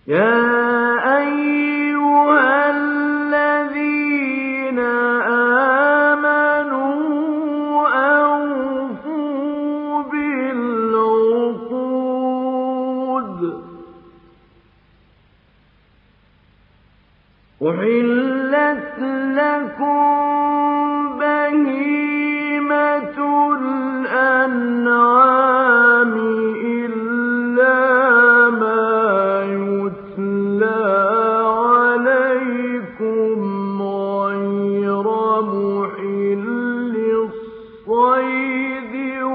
يا أيها الذين آمنوا أوفوا بالعقود أحلت لكم بهيمة الأنعام إلا ما يتلى عليكم غير محل الصيد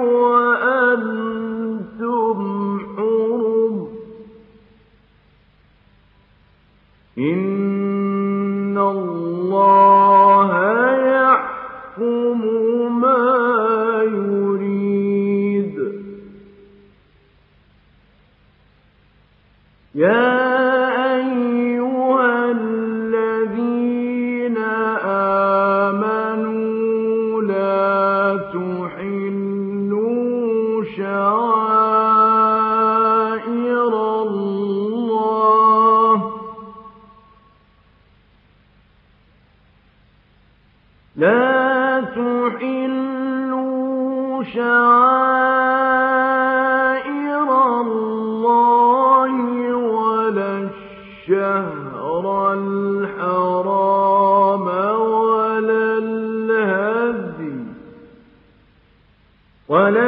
وأنتم حرم إن الله يحكم ما يريد يا أيها الذين آمنوا لا تحلوا شعائر الله ولا الشهر الحرام ولا الهدي ولا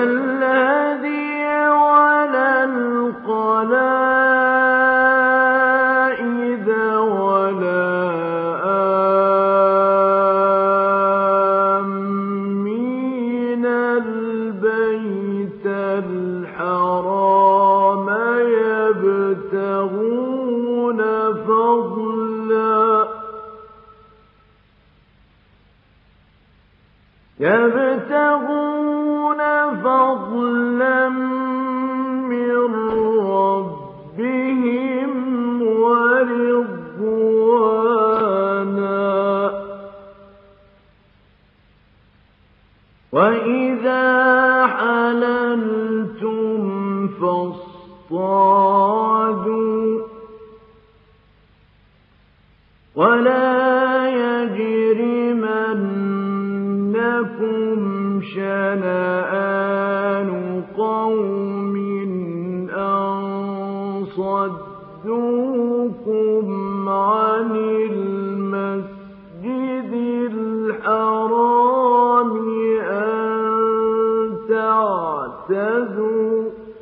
القلائد ولا آمين البيت الحرام يبتغون فضلا من ربهم ورضوانا وإذا حللتم فاصطادوا ولا يجرمنكم شنآن قوم أن صدوكم عن المسجد الحرام أن تعتدوا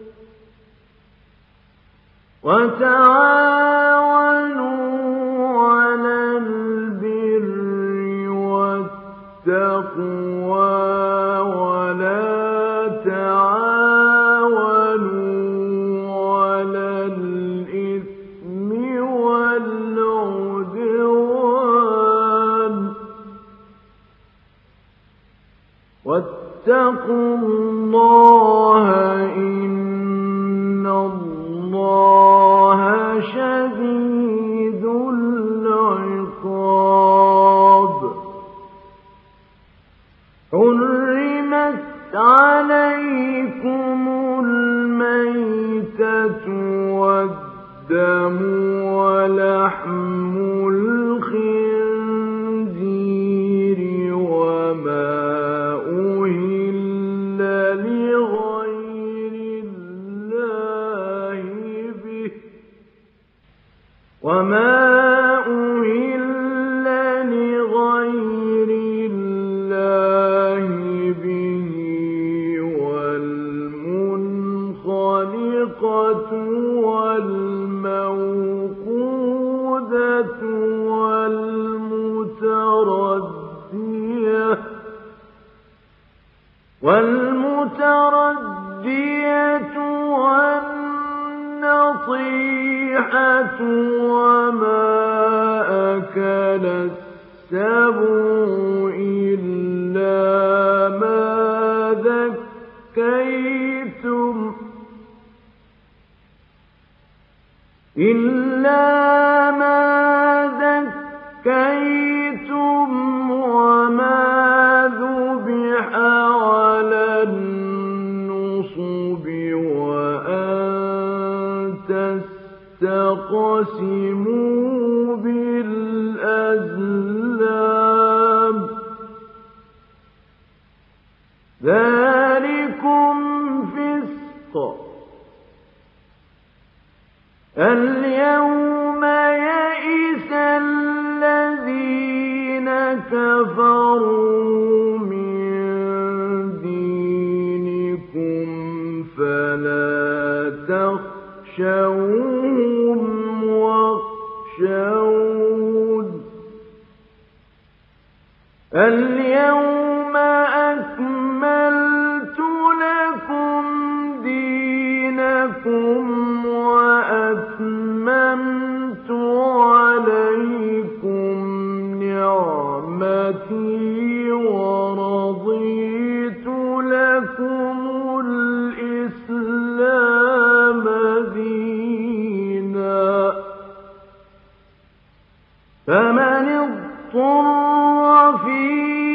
وتعاونوا على البر والتقوى ولا تعاونوا على الإثم والعدوان واتقوا الله إن الله شديد العقاب حرمت عليكم الميتة والدم ولحم الخنزير وما أهل لغير الله به والمنخنقة والموقوذة والمتردية والنطيحة وما أكل السبع إلا ما ذكيتم وما ذبح على النصب وأن تَخْتَصِمُوا بِالْأَزْلَامِ ذَلِكُمْ فِسْقٌ الْيَوْمَ يَئِسَ الَّذِينَ كَفَرُوا مِن دِينِكُمْ فَلَا تَخْشَوْهُمْ وَاخْشَوْنِ الْيَوْمَ أَكْمَلْتُ لَكُمْ دِينَكُمْ وَأَتْمَمْتُ عَلَيْكُمْ نِعْمَتِي وَرَضِيتُ لَكُمُ الْإِسْلَامَ دِينًا فَمَنِ اضْطُرَّ فِي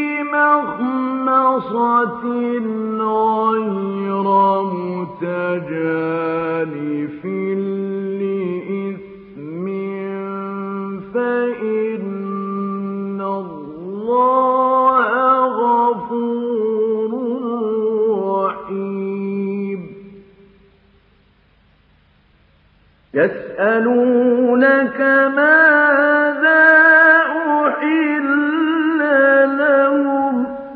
مَخْمَصَةٍ غَيْرَ مُتَجَانِفٍ لِّإِثْمٍ فَإِنَّ اللَّهَ غَفُورٌ رَّحِيمٌ يَسْأَلُونَكَ مَاذَا أُحِلَّ لَهُمْ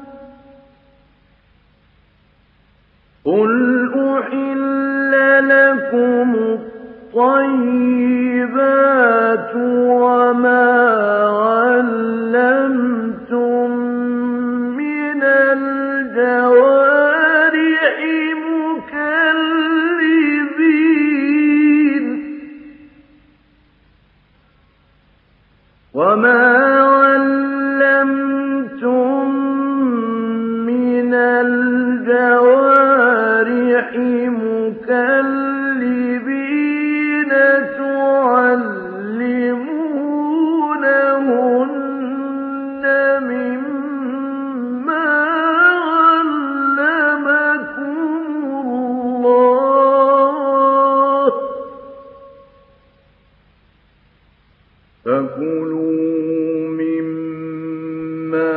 قُلْ أُحِلَّ لَكُمُ الطَّيِّبَاتُ وَمَا عَلَّمْتُم مِّنَ الْجَوَارِحِ مُكَلِّبِينَ تُعَلِّمُونَهُنَّ مِمَّا عَلَّمَكُمُ اللَّهُ ۖ فَكُلُوا مِمَّا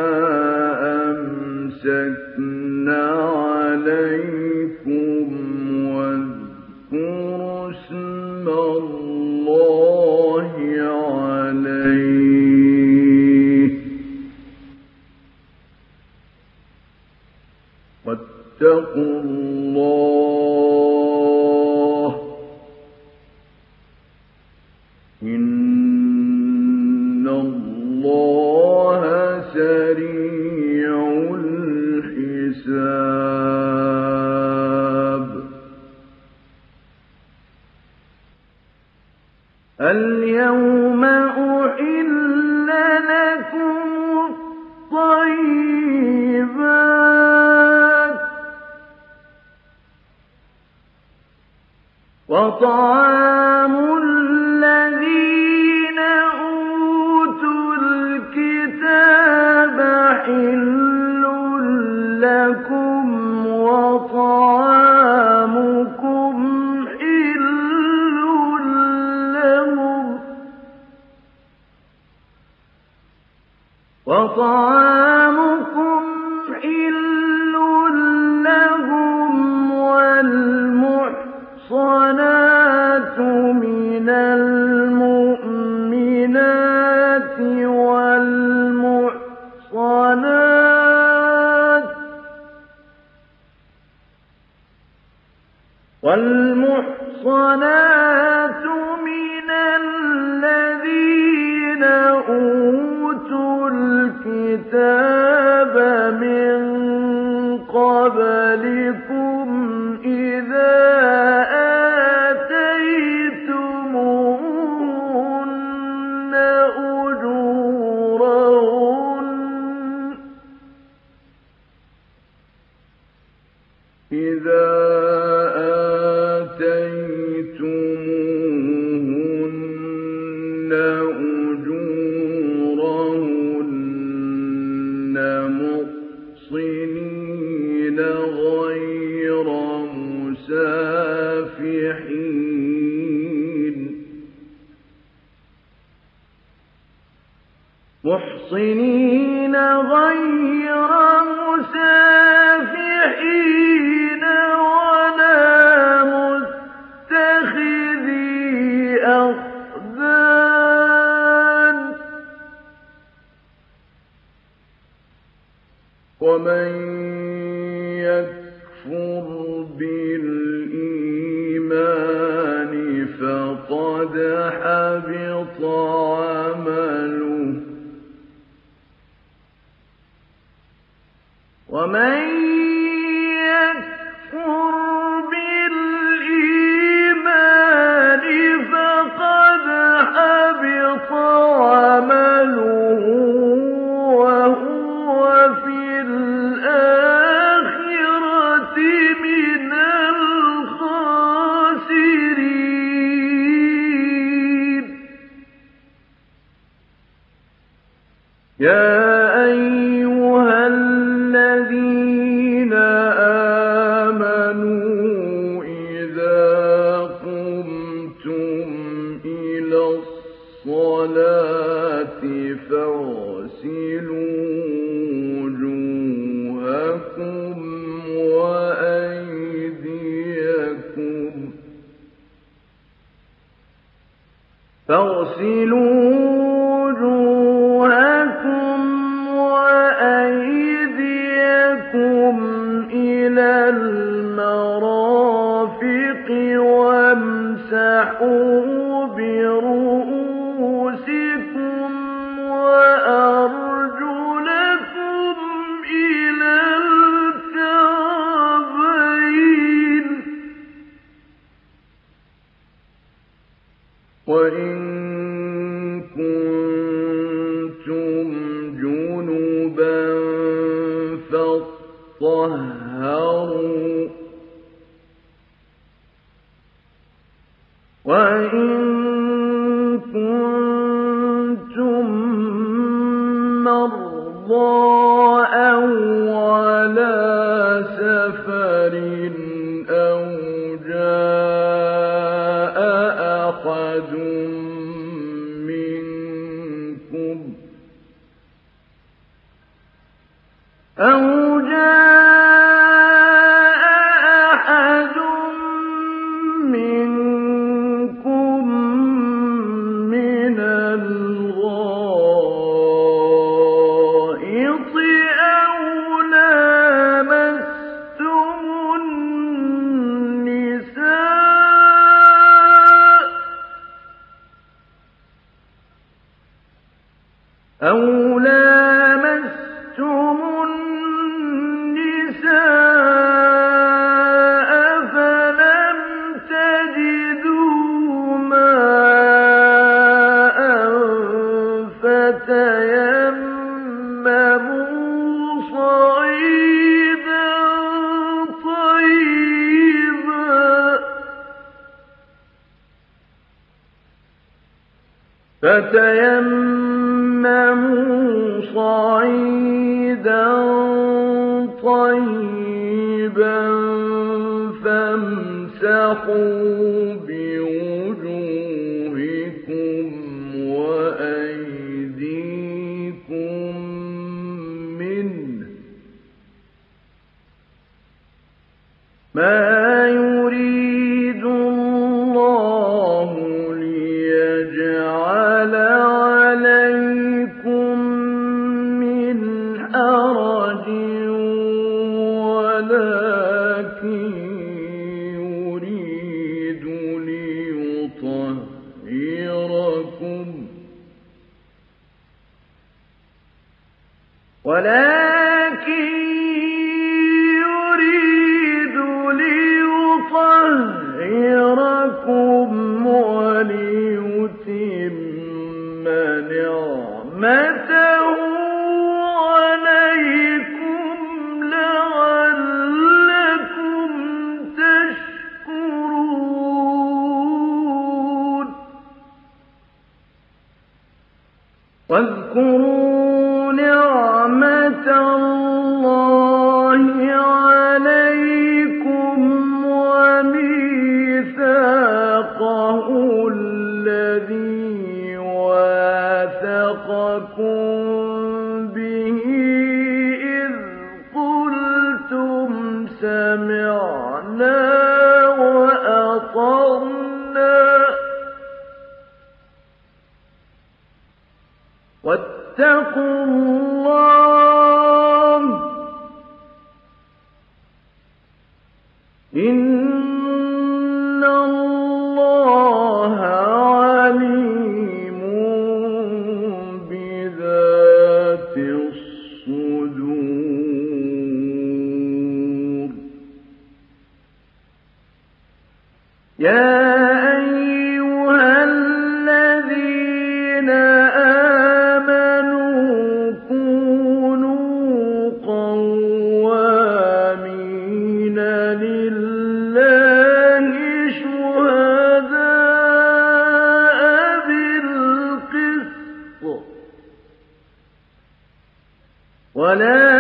أَمْسَكْنَ عَلَيْكُمْ وَاذْكُرُوا اسْمَ اللَّهِ عَلَيْهِ وَاتَّقُوا اللَّهَ ۚ إِنَّ اللَّهَ سَرِيعُ الْحِسَابِ الْيَوْمَ أُحِلَّ لَكُمُ الطَّيِّبَاتُ وَطَعَامُ الَّذِينَ أُوتُوا الْكِتَابَ حِلٌّ لَّكُمْ وَطَعَامُكُمْ حِلٌّ لَّهُمْ وَالْمُحْصَنَاتُ مِنَ الْمُؤْمِنَاتِ وَالْمُحْصَنَاتُ مِنَ الَّذِينَ أُوتُوا الْكِتَابَ مِن قَبْلِكُمْ إِذَا آتَيْتُمُوهُنَّ مُحْصِنِينَ غَيْرَ مُسَافِحِينَ وَلَا مُتَّخِذِي أَخْدَانٍ ۗ وَمَن يَكْفُرْ بِالْإِيمَانِ فَقَدْ حَبِطَ عَمَلُهُ ۚ وَمَن يَكْفُرْ بِالْإِيمَانِ فَقَدْ حَبِطَ عَمَلُهُ وَهُوَ فِي الْآخِرَةِ مِنَ الْخَاسِرِينَ. يَا أَيُّهَا الَّذِينَ آمَنُوا إِذَا قُمْتُمْ إِلَى الصَّلَاةِ فَاغْسِلُوا وُجُوهَكُمْ وَأَيْدِيَكُمْ إِلَى الْمَرَافِقِ وَامْسَحُوا بِرُءُوسِكُمْ وَأَرْجُلَكُمْ إِلَى الْكَعْبَيْنِ ۚ وَإِن كُنتُمْ جُنُبًا فَاطَّهَّرُوا ۚ وَإِن كُنتُم مَّرْضَىٰ أَوْ عَلَىٰ سَفَرٍ أَوْ جَاءَ أَحَدٌ مِّنكُم مِّنَ الْغَائِطِ أَوْ لَامَسْتُمُ النِّسَاءَ فَلَمْ تَجِدُوا مَاءً فَتَيَمَّمُوا صَعِيدًا طَيِّبًا فَامْسَحُوا بِوُجُوهِكُمْ وَأَيْدِيكُم مِّنْهُ ۚ مَا يُرِيدُ اللَّهُ لِيَجْعَلَ عَلَيْكُم مِّنْ حَرَجٍ وَلَٰكِن يُرِيدُ لِيُطَهِّرَكُمْ وَلِيُتِمَّ نِعْمَتَهُ عَلَيْكُمْ لَعَلَّكُمْ تَشْكُرُونَ. وَاذْكُرُوا نِعْمَةَ اللَّهِ عَلَيْكُمْ وَمِيثَاقَهُ الَّذِي وَاثَقَكُم واتقوا الله إن الله عليم بذات الصدور يا أيها الذين آمنوا كونوا قوامين لله شهداء بالقسط ولا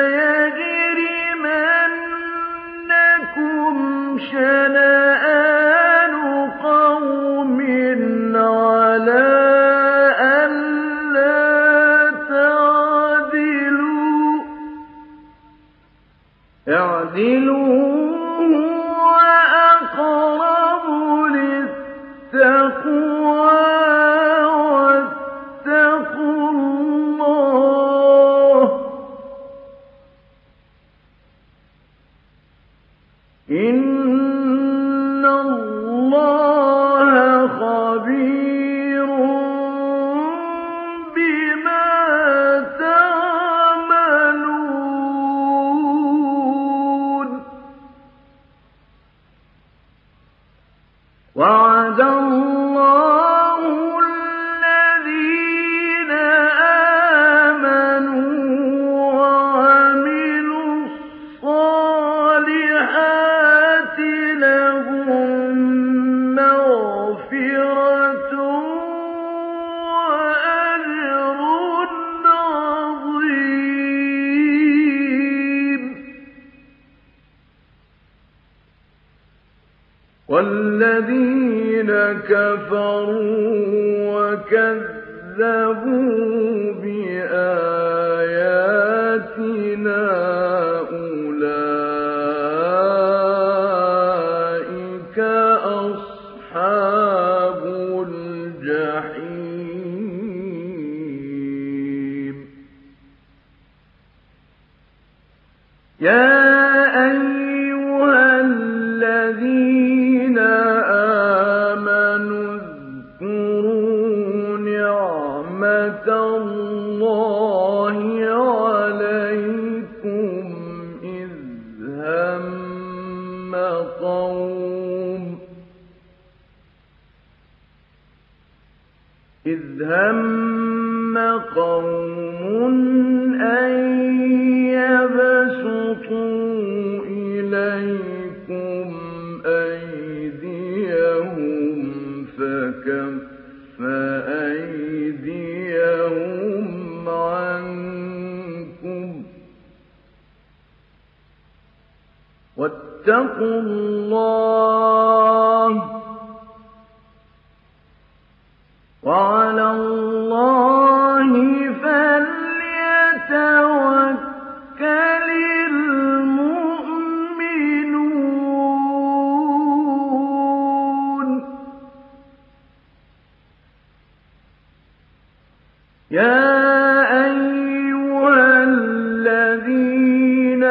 يجرمنكم شنآن قوم على ألا تعدلوا اعدلوا هو أقرب للتقوى واتقوا الله إن الله خبير بما تعملون وعد الله الذين آمنوا وعملوا الصالحات لهم مغفرة وأجر عظيم والذين كفروا وكذبوا بآياتنا أولئك أصحاب الجحيم يا أيها الذين آمنوا اذكروا نعمة الله عليكم إذ هم قوم أن يبسطوا إليكم أيديهم فكف أيديهم عنكم واتقوا الله وعلى الله فليتوكل المؤمنون يا أيها الذين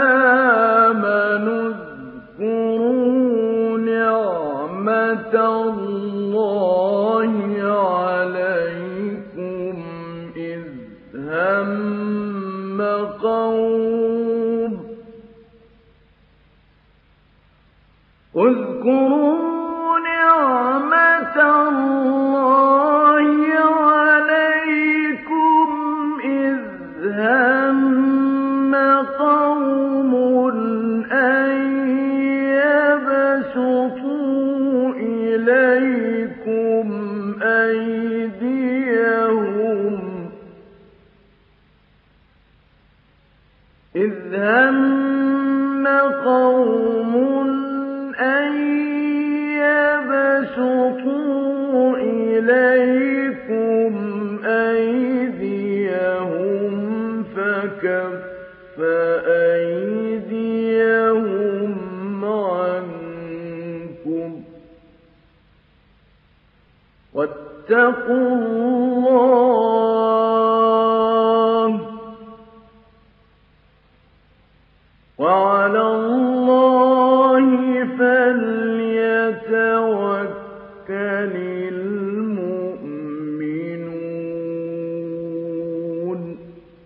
آمنوا اذكروا نعمة الله عليكم إذ هم قوم اذكروا نعمة الله عليكم إذ هم قوم أن يبسطوا إليكم أيديهم إذ هم قوم أن يبسطوا إليكم أيديهم فكف أيديهم عنكم واتقوا الله المؤمنون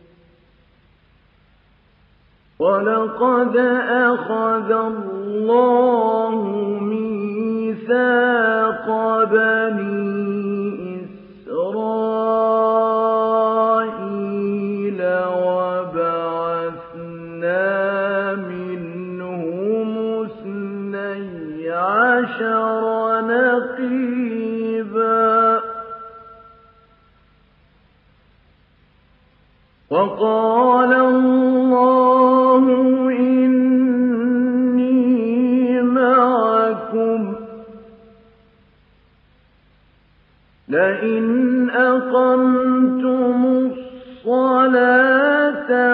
ولقد أخذ الله ميثاق بني إسرائيل وبعثنا منهم 12 نقيبا وقال الله إني معكم لئن أقمتم الصلاة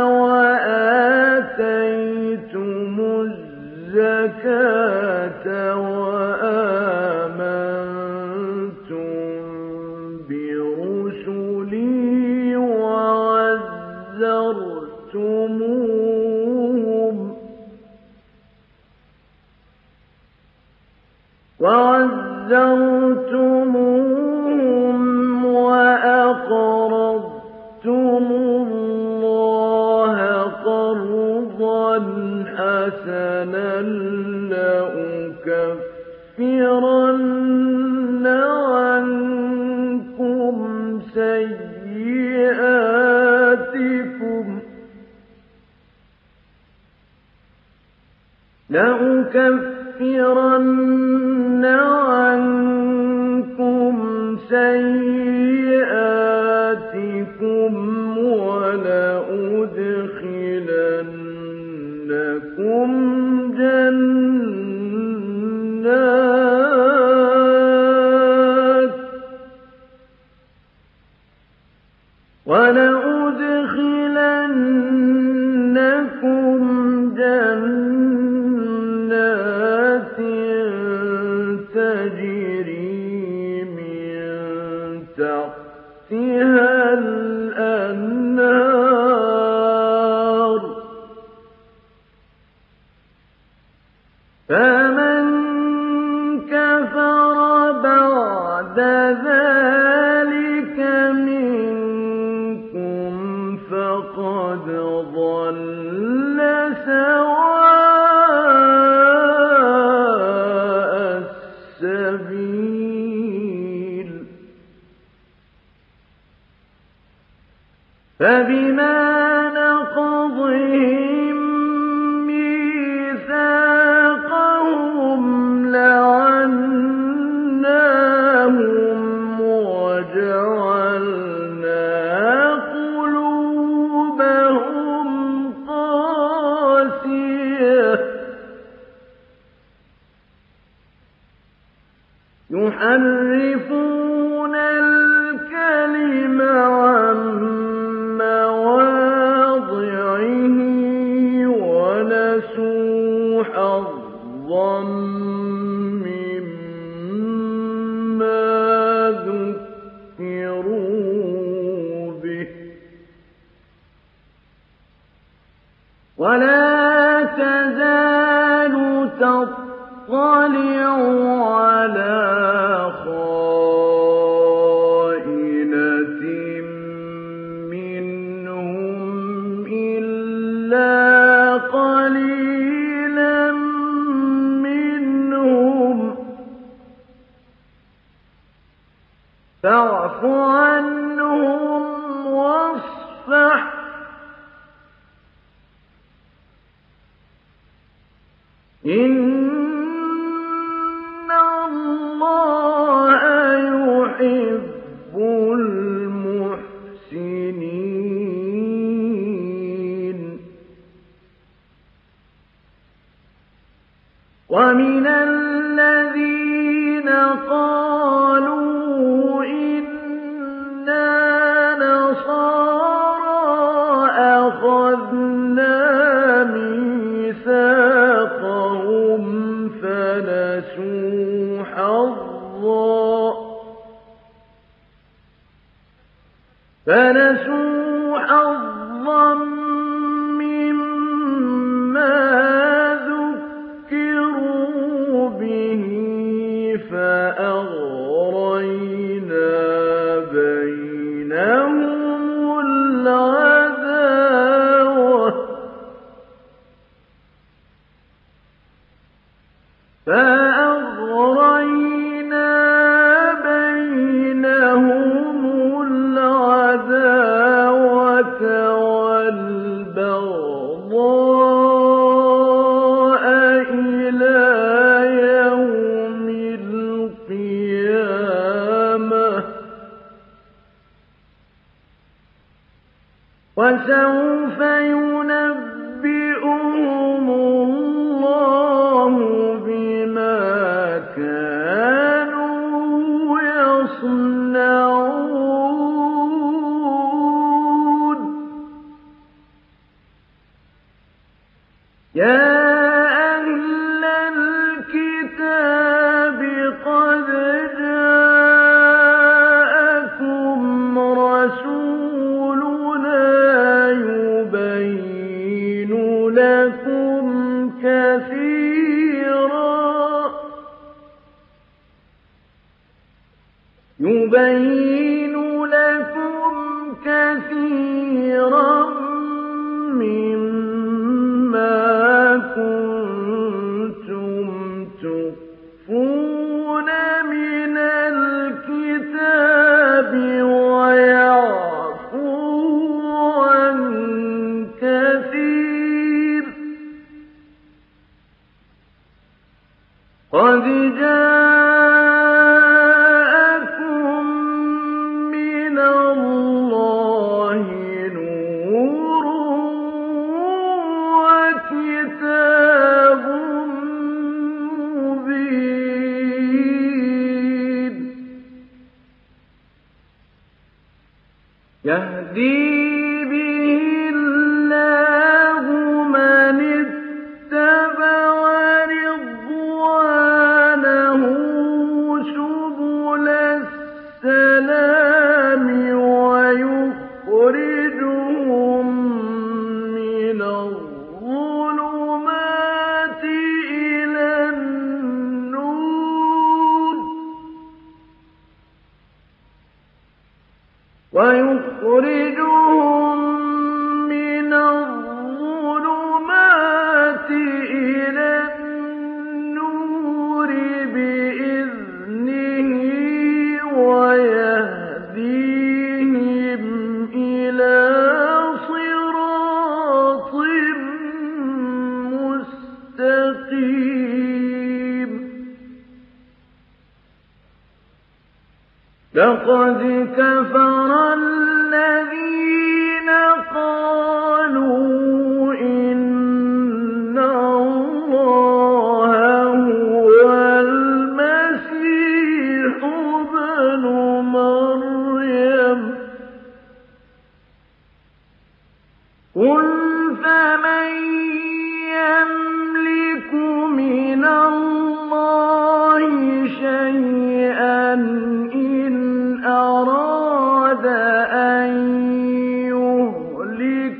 وآتيتم الزكاة وآمنتم برسلي وعزرتموهم وأقرضتم الله قرضا حسنا لأكفرن عنكم سيئاتكم ولأدخلنكم جنات تجري من تحتها الأنهار فمن كفر بعد ذلك منكم فقد ضل سواء السبيل فبما نقضهم ميثاقهم لعناهم وجعلنا قلوبهم قاسية يحرفون الكلم عن مواضعه ونسوا حظا مما ذكروا به ولا تزال تطلع على خائنة منهم إلا قليلا منهم فاعف عنهم واصفح إن الله يحب المحسنين ومن الذين قالوا إنا نصارى أخذنا ميثاقهم فنسوا حظا مما ذكروا به فأغرينا وسوف ينبئهم الله بما كانوا يصنعون يا أهل الكتاب قد جاءكم رسولنا يبين لكم كثيرا مما كنتم تخفون من الكتاب ويعفو عن كثير قد جاءكم من الله نور وكتاب مبين يهدي به الله من اتبع رضوانه سبل السلام ويخرجهم من الظلمات إلى النور بإذنه ويهديهم إلى صراط مستقيم لقد كفر الذين قالوا إن الله هو المسيح ابن مريم قل فمن يملك من الله شيئا إن أراد أن يهلك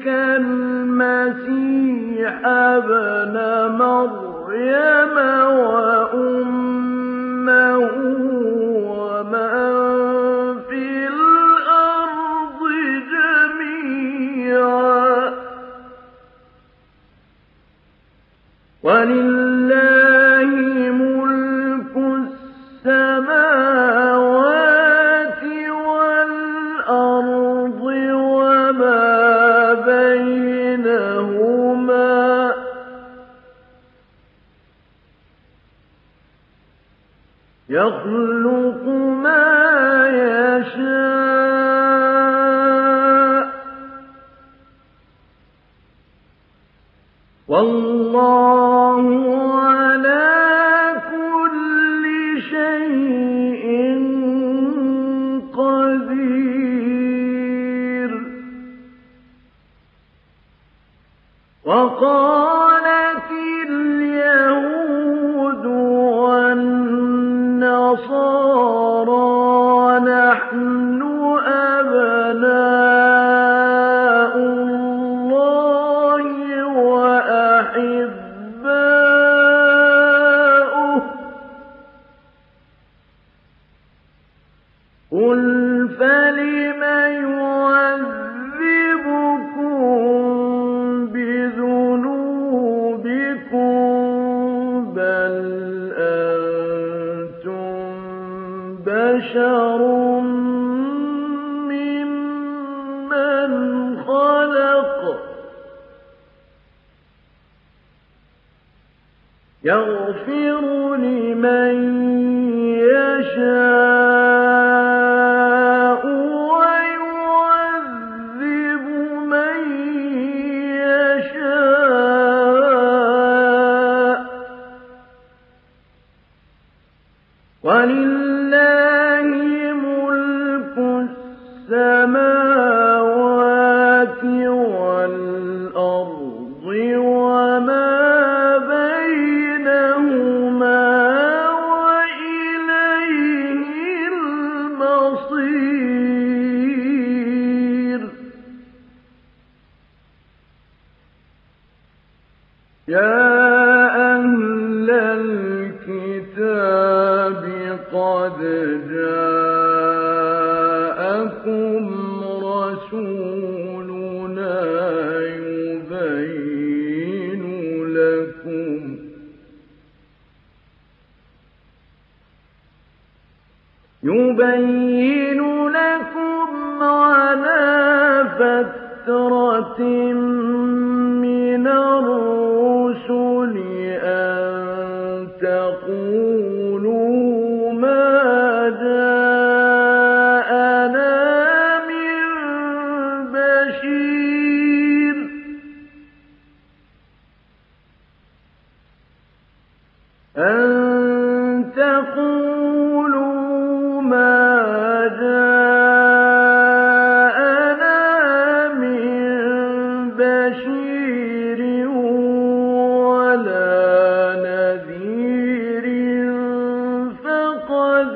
المسيح ابن مريم وأمه ومن في الأرض جميعا ولله ملك السماوات والأرض وما بينهما يخلق ما يشاء والله على كل شيء قدير وقالت اليهود والنصارى نحن أبناء الله وأحباؤه قل فلم يعذبكم بذنوبكم بل أنتم بشر ممن خلق يغفر لمن يشاء ويعذب من بصير يا أهل الكتاب قد جاءكم رسولنا يبين لكم على فترة من الرسل أن تقولوا ما جاءنا من بشير أن تقولوا ما جاءنا من بشير ولا نذير فقد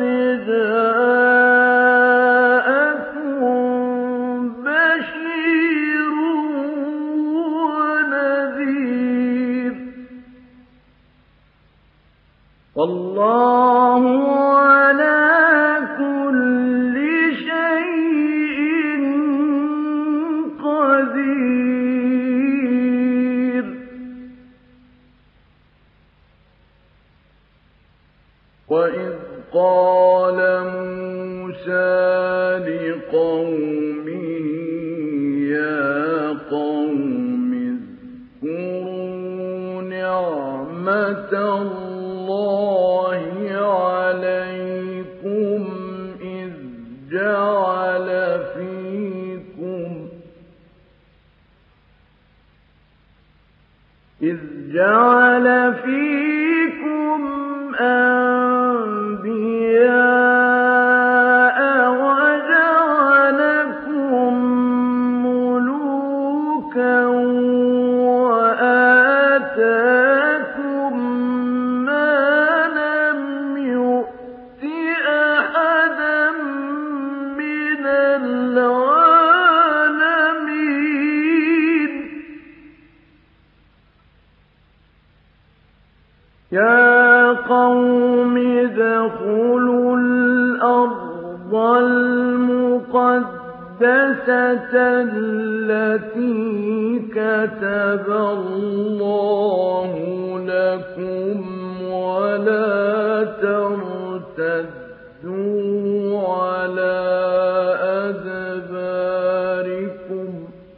جاءكم بشير ونذير والله على كل شيء قدير وإذ قال موسى لقومه يا قوم اذكروا نعمة الله عليكم إذ جعل فيكم أنبياء وجعلكم ملوكا وآتاكم ما لم يؤت أحدا من العالمين يا قوم ادخلوا الأرض المقدسة التي كتب الله لكم ولا ترتدوا على أدباركم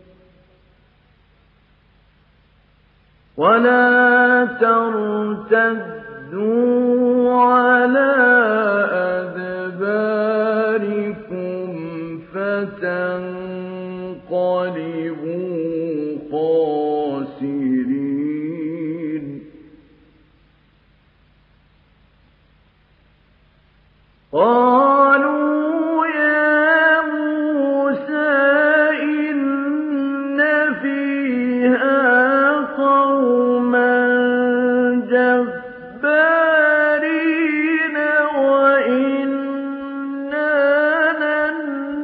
فتنقلبوا خاسرين قالوا يا موسى إن فيها قوما جبارين وإنا لن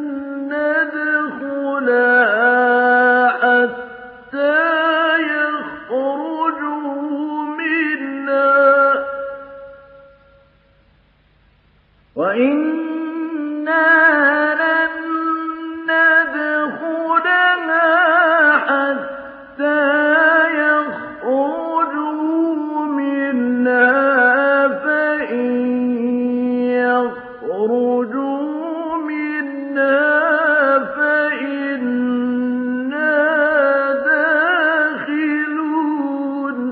ندخلها حتى يخرجوا منها وإنا لن ندخلها حتى يخرجوا منها فإن يخرجوا منها فإنا داخلون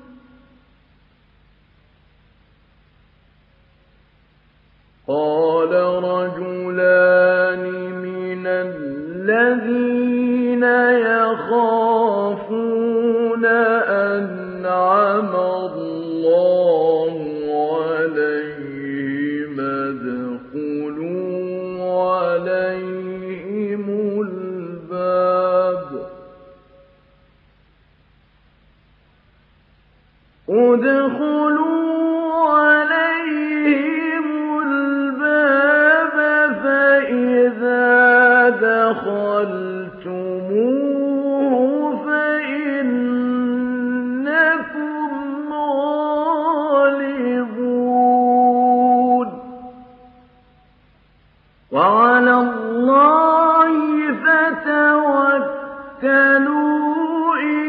قال رجلان من الذين يخافون أنعم الله عليهم ادخلوا عليهم الباب وعلى الله فتوكلوا إن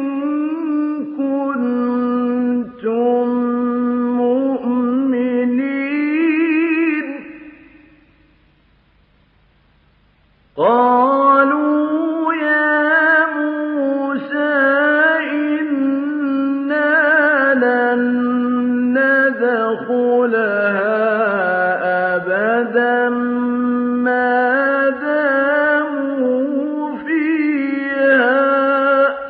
كنتم مؤمنين. قالوا يا موسى إنا لن ندخلها أبدا ما داموا فيها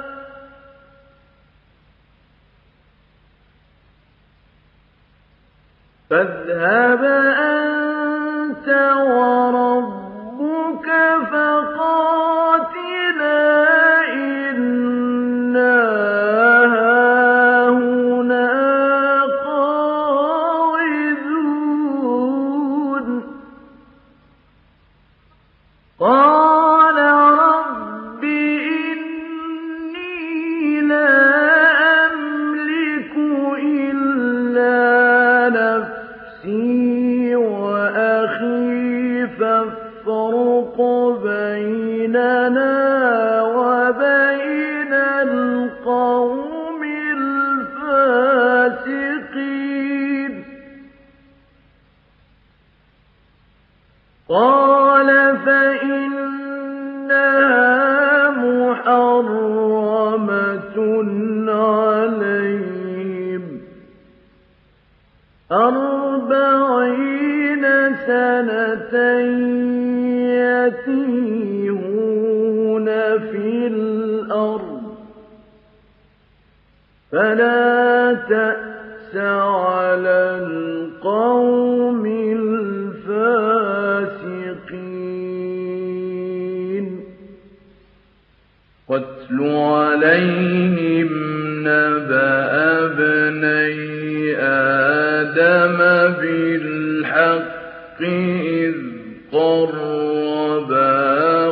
فاذهب أنت وربك فقاتلا إنا هاهنا قاعدون. قال رب إني لا أملك إلا نفسي وأخي فافرق بيننا وبين القوم الفاسقين. قال فإنها محرمة عليهم 40 سنة يتيهون في الأرض فلا تأس على القوم الفاسقين. واتل عليهم نبأ ابني آدم بالحق إذ قربا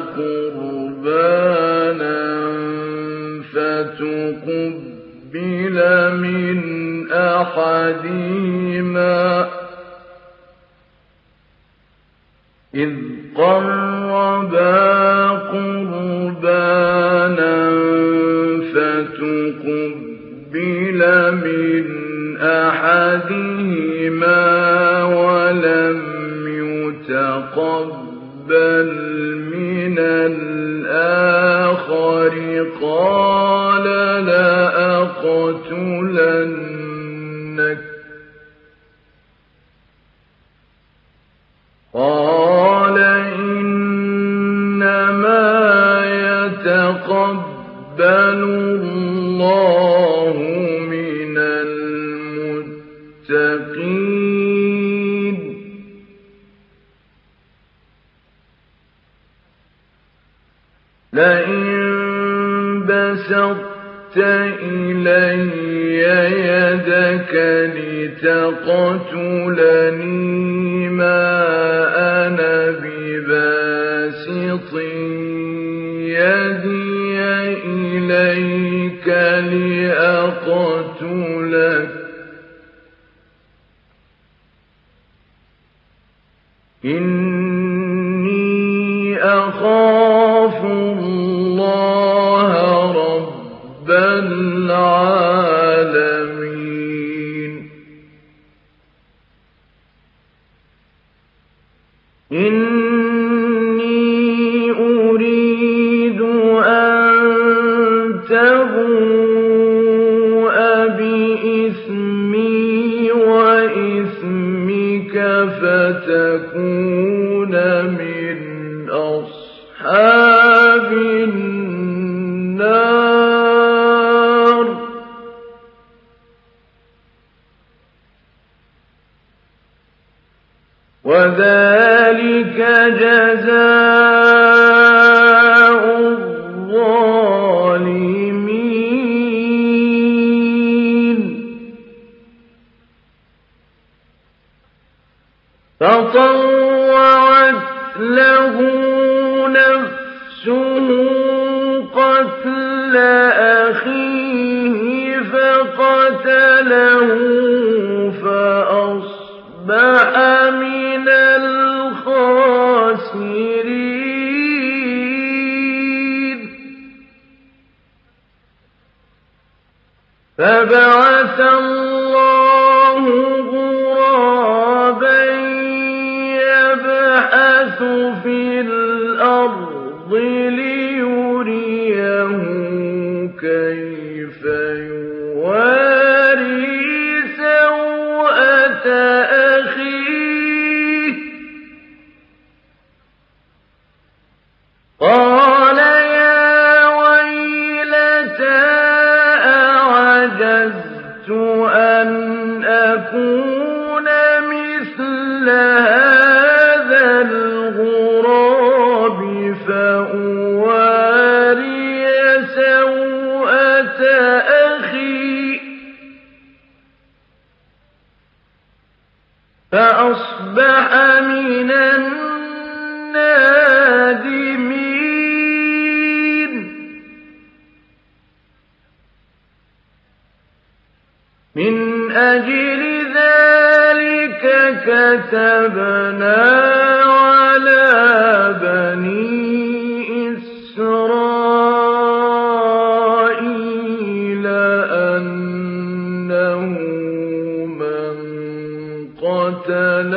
قربانا فتقبل من أحدهما ولم يتقبل من الآخر قال لأقتلنك قال إنما يتقبل الله من المتقين. لئن بسطت إلي يدك لتقتلني ما أنا بباسط يدي إليك لأقتلك إني أخاف الله رب العالمين. إني أريد أن تبوء بإثمي وإثمك فتكون من أصحاب النار وذلك جزاء الظالمين. فطوعت له نفسه قتل أخيه فقتله فأصبح من الخاسرين. الْخَاسِرِينَ فَبَعَثَ اللَّهُ غُرَابًا يَبْحَثُ فِي الْأَرْضِ لِيُرِيَهُ كَيْفَ يُوَارِي سَوْءَةَ أَخِيهِ ۚ قَالَ يَا وَيْلَتَا أَعَجَزْتُ أَنْ أَكُونَ مِثْلَ هَٰذَا الْغُرَابِ فَأُوَارِيَ سَوْءَةَ أَخِي ۖ فَأَصْبَحَ مِنَ النَّادِمِينَ مِنْ أَجْلِ ذَٰلِكَ كَتَبْنَا عَلَىٰ بَنِي إِسْرَائِيلَ أَنَّهُ مَن قَتَلَ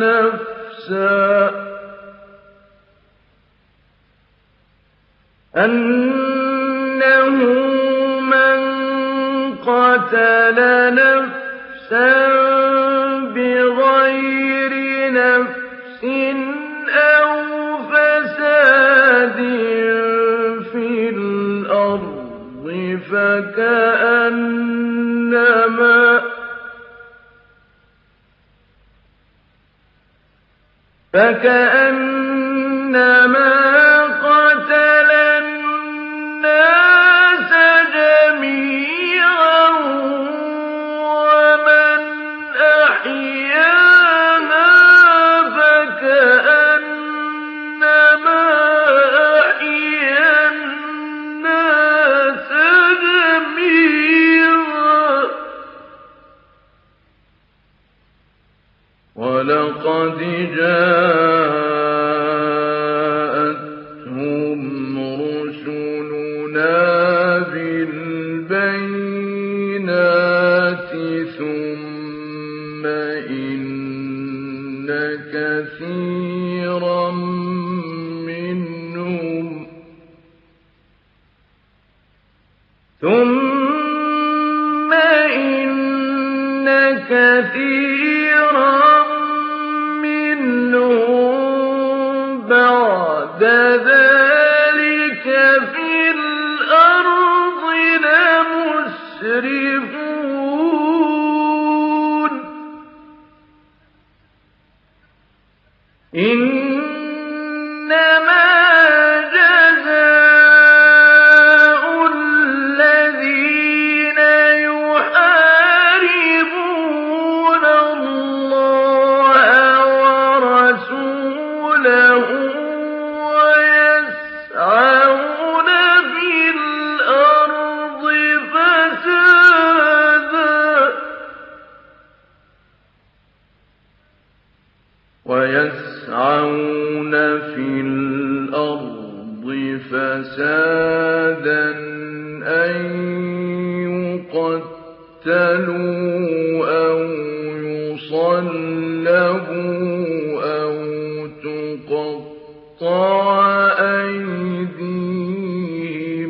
نَفْسًا بِغَيْرِ نَفْسٍ أَوْ فَسَادٍ فِي الْأَرْضِ فَكَأَنَّمَا قَتَلَ النَّاسَ جَمِيعًا وَمَنْ أَحْيَاهَا فَكَأَنَّمَا أَحْيَا النَّاسَ جَمِيعًا ۚ وَلَقَدْ جَاءَتْهُمْ رُسُلُنَا بِالْبَيِّنَاتِ ثُمَّ إِنَّ كَثِيرًا منهم بعد ذلك في الأرض لمسرفون إنما جزاء الذين يحاربون الله ورسوله ويسعون في الأرض فسادا أن يقتلوا أو يصلبوا أو تقطع أيديهم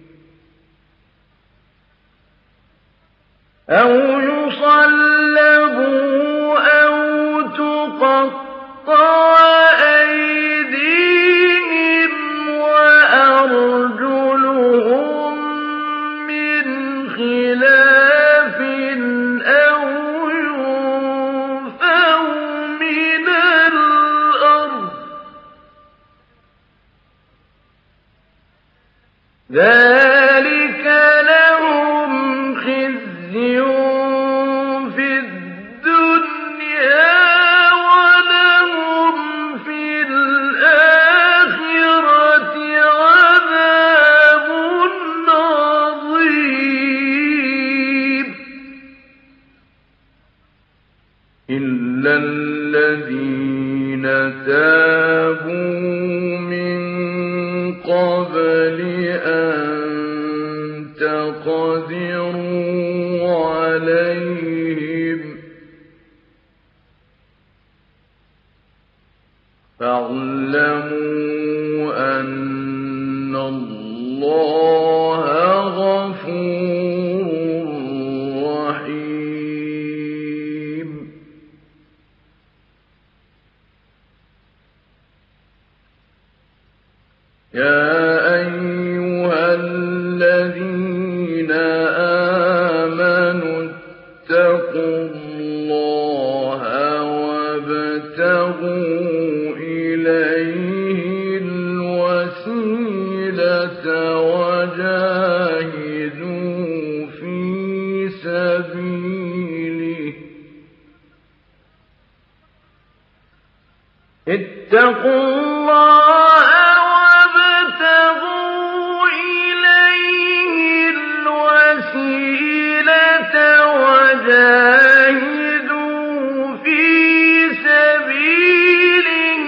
وأرجلهم من خلاف أو ينفوا من الأرض ذلك لهم خزي في الدنيا ولهم في الآخرة عذاب عظيم إلا الذين تابوا قبل أن تقدروا عليهم فاعلموا أن الله غفور رحيم. يا أيها الذين آمنوا اتقوا الله وابتغوا إليه الوسيلة وجاهدوا في سبيله. اتقوا الله وابتغوا إليه الوسيلة وجاهدوا في سبيله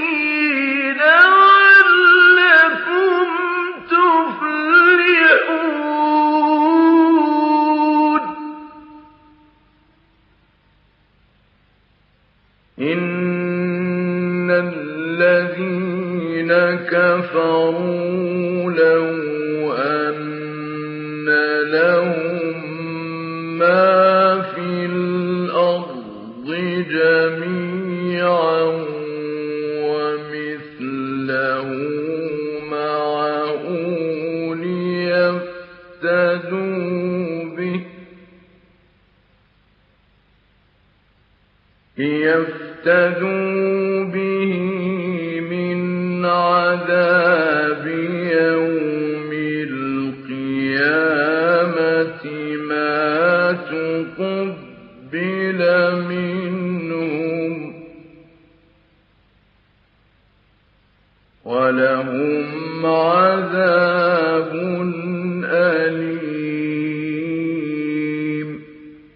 لعلكم تفلحون. إن الذين كفروا لو أن لهم ما في الأرض جميعا ومثله معه ليفتدوا به من عذاب يوم القيامة ما تقبل منهم ولهم عذاب أليم.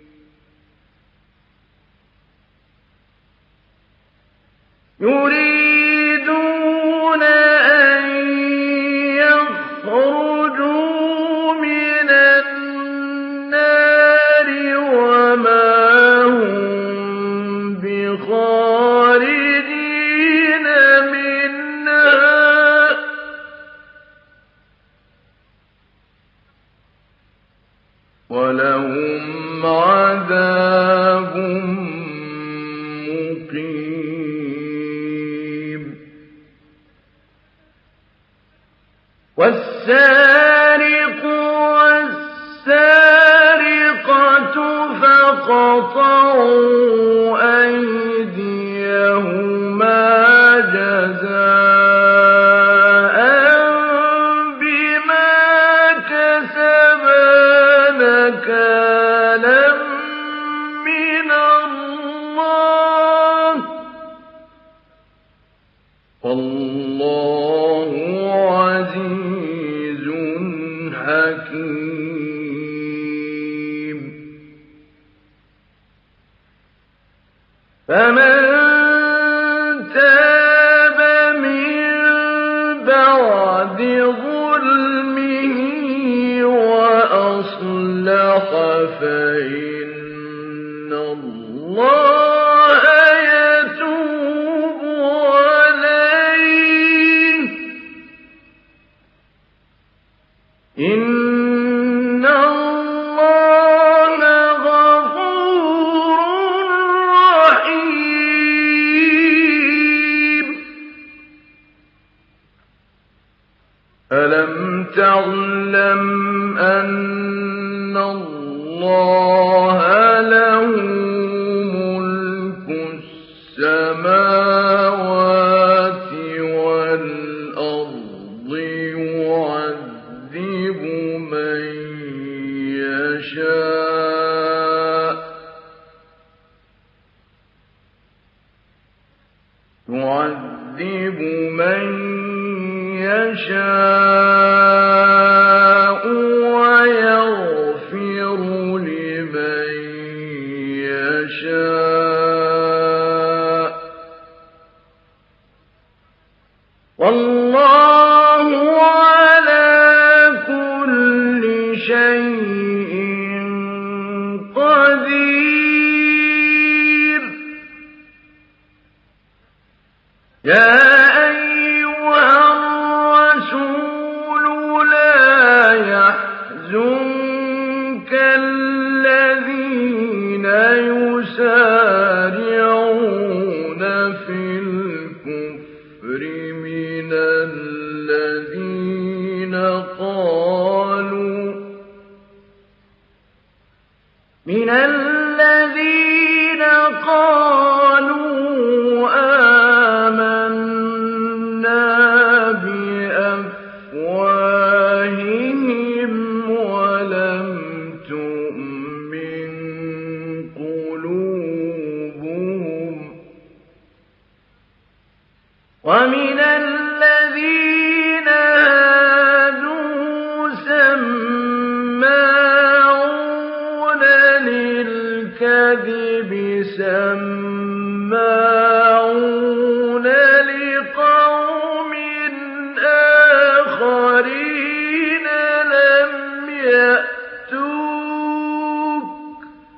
يريدون أن يخرجوا من النار وما هم بخارجين منها ولهم عذاب مقيم. والسارق والسارقة فاقطعوا أيديهما جزاء بما كسبا نكالا من الله والله عزيز حكيم. فمن تاب من بعد ظلمه وأصلح فإن الله يتوب عليه إن الله غفور رحيم. ألم تعلم أن الله له ملك السماوات والأرض يعذب من يشاء ويغفر لمن يشاء والله يا أيها الرسول لا يحزنك الذين يسارعون في الكفر من الذين قالوا آمنا بأفواههم ولم تؤمن قلوبهم ومن الذين هادوا سماعون للكذب سماعون لقوم آخرين لم يأتوك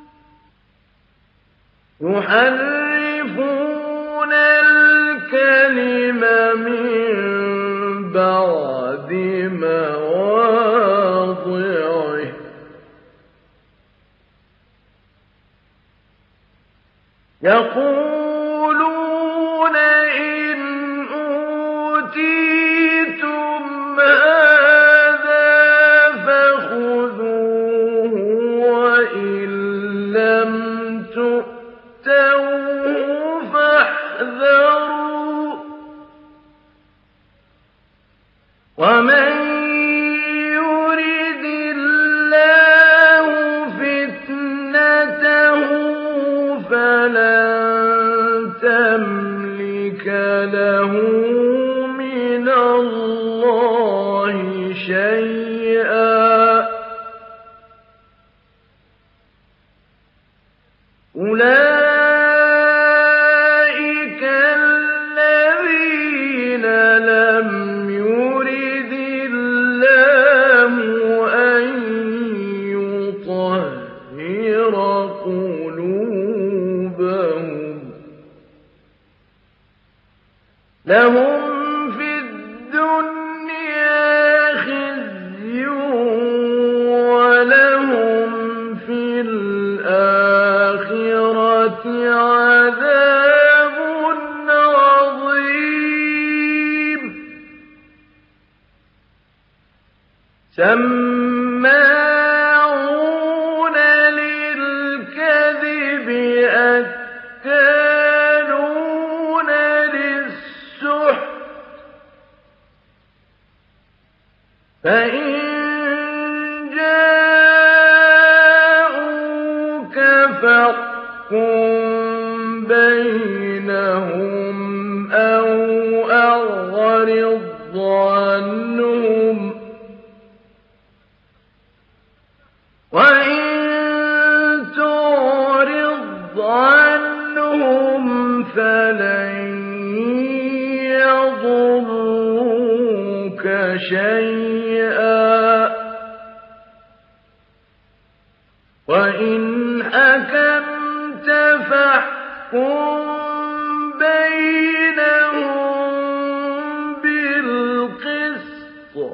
يحرفون الكلم من بعد مواضعه يقولون إن أوتيتم هذا فخذوه وإن لم تؤتوه فاحذروا ومن يرد الله فتنته فلن تملك له من الله شيئا أولئك الذين لم يرد الله أن يطهر قلوبهم لهم في الدنيا خزي ولهم في الآخرة عذاب عظيم سماعون للكذب أكالون للسحت فإن جاءوك فاحكم بينهم أو أعرض عنهم وإن تعرض عنهم فلن يضروك شيئا وإن حكمت فاحكم بينهم بالقسط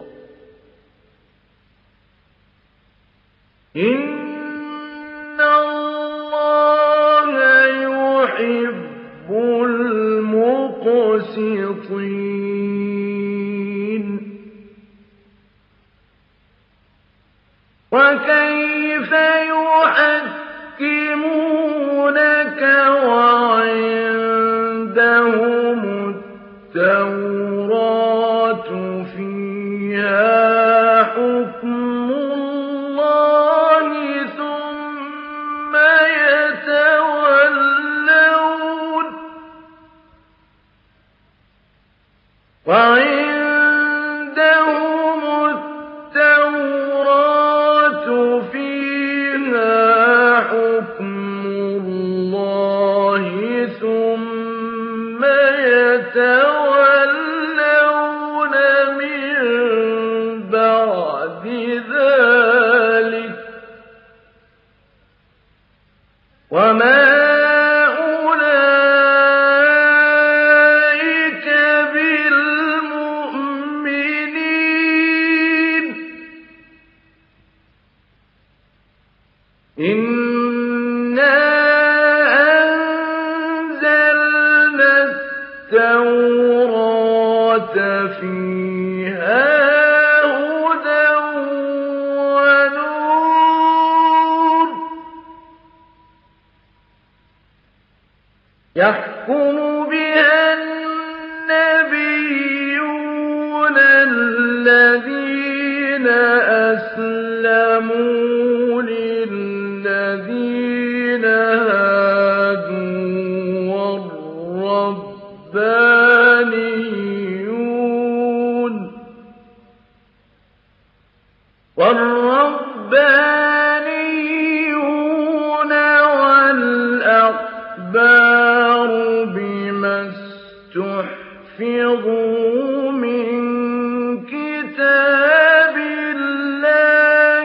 إن الله يحب المقسطين وكيف يحكمونك وعندهم التوراة فيها حكم الله ثم يتولون وعندهم التوراة فيها حكم الله ثم يتولون من بعد ذلك وما أولئك إِنَّا أَنزَلْنَا التَّوْرَاةَ فِيهَا هُدًى وَنُورٌ يَحْكُمُ بِهَا النَّبِيُّونَ الَّذِينَ أَسْلَمُوا لِلَّذِينَ هَادُوا وَالرَّبَّانِيُّونَ وَالْأَحْبَارُ بِمَا اسْتُحْفِظُوا مِن كِتَابِ اللَّهِ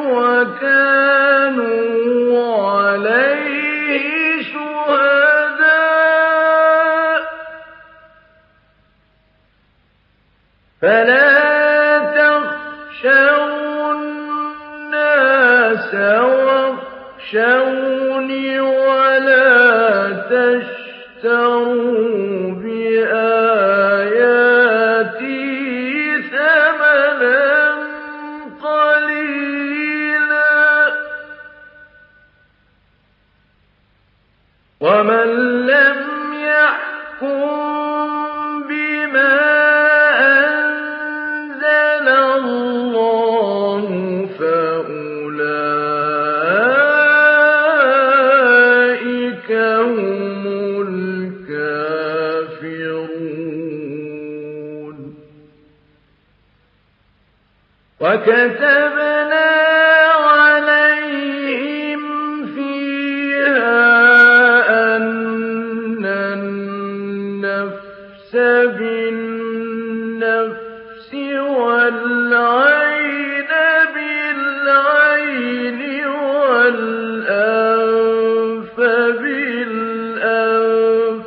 وَكَانُوا عَلَيْهِ شُهَدَاءَ فَلَا تَخْشَوُا النَّاسَ وَاخْشَوْنِ وَلَا تَشْتَرُوا بِآيَاتِي ثَمَنًا قَلِيلًا وَمَن لَّمْ يَحْكُم بِمَا أَنزَلَ اللَّهُ فَأُولَٰئِكَ هُمُ الْكَافِرُونَ وَكَتَبْنَا عَلَيْهِمْ فِيهَا أَنَّ النَّفْسَ بِالنَّفْسِ وَالْعَيْنَ بِالْعَيْنِ وَالْأَنفَ بِالْأَنفِ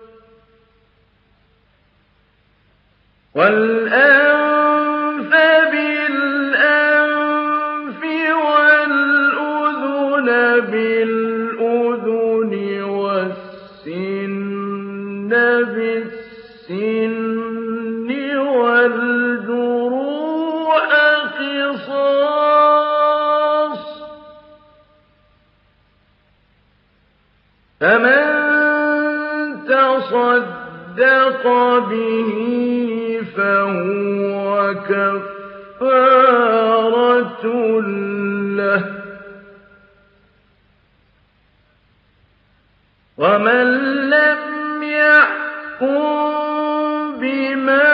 وَالْأُذُنَ بِالْأُذُنِ وَالسِّنَّ بِالسِّنِّ وَالْجُرُوحَ قِصَاصٌ فَمَن تَصَدَّقَ بِهِ فَهُوَ كَفَّارَةٌ لَّهُ وَمَن لَّمْ يَحْكُم بِمَا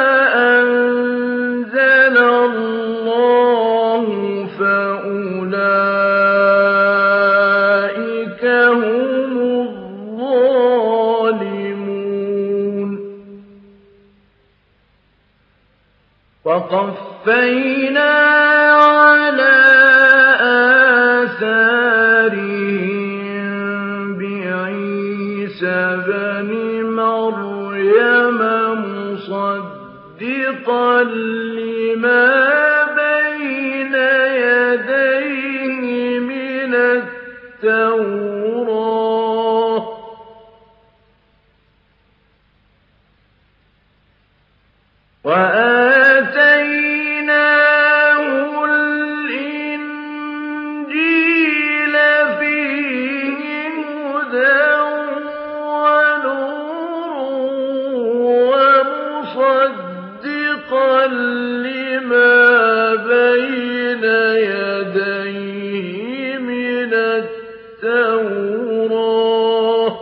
أَنزَلَ اللَّهُ فَأُولَٰئِكَ هُمُ الظَّالِمُونَ وَقَفَّيْنَا عَلَىٰ آثَارِهِم بِعِيسَى ابْنِ مَرْيَمَ مُصَدِّقًا لِّمَا بَيْنَ يَدَيْهِ مِنَ التَّوْرَاةِ وَآتَيْنَاهُ الْإِنجِيلَ فِيهِ هُدًى وَنُورٌ وَمُصَدِّقًا لِّمَا بَيْنَ يَدَيْهِ مِنَ التَّوْرَاةِ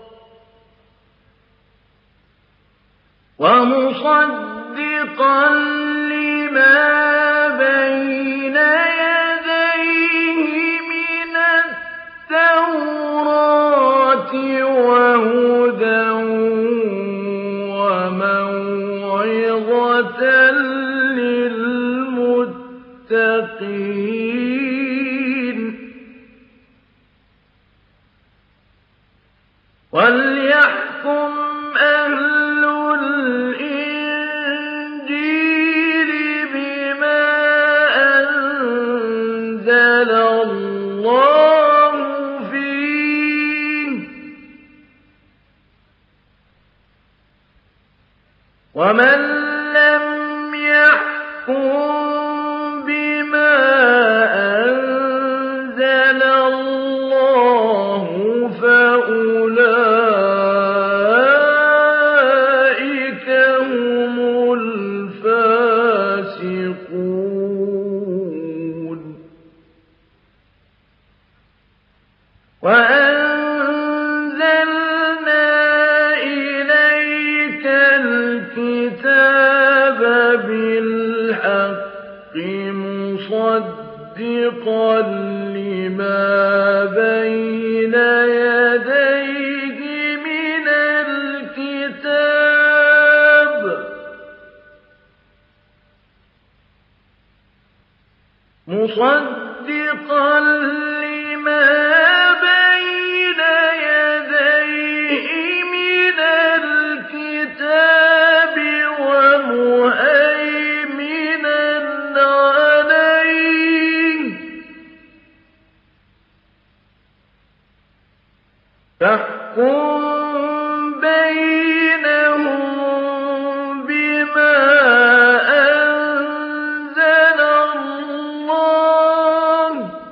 وَهُدًى وَمَوْعِظَةً لِّلْمُتَّقِينَ وَلْيَحْكُمْ أَهْلُ الْإِنجِيلِ بِمَا أَنزَلَ اللَّهُ ومن لم يحكم بما أنزل الله فأولئك هم الفاسقون. وأنزلنا إليك الكتاب بالحق مصدقا لما بين يديه من الكتاب ومهيمنا عليه فاحكم بينهم بما أنزل الله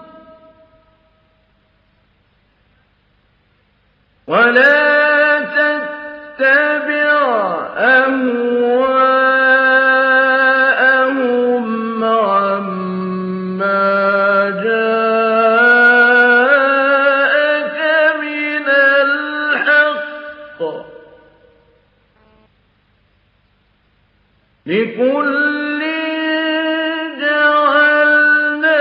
ولا تتبع أهواءهم عما جاءك من الحق لكل جعلنا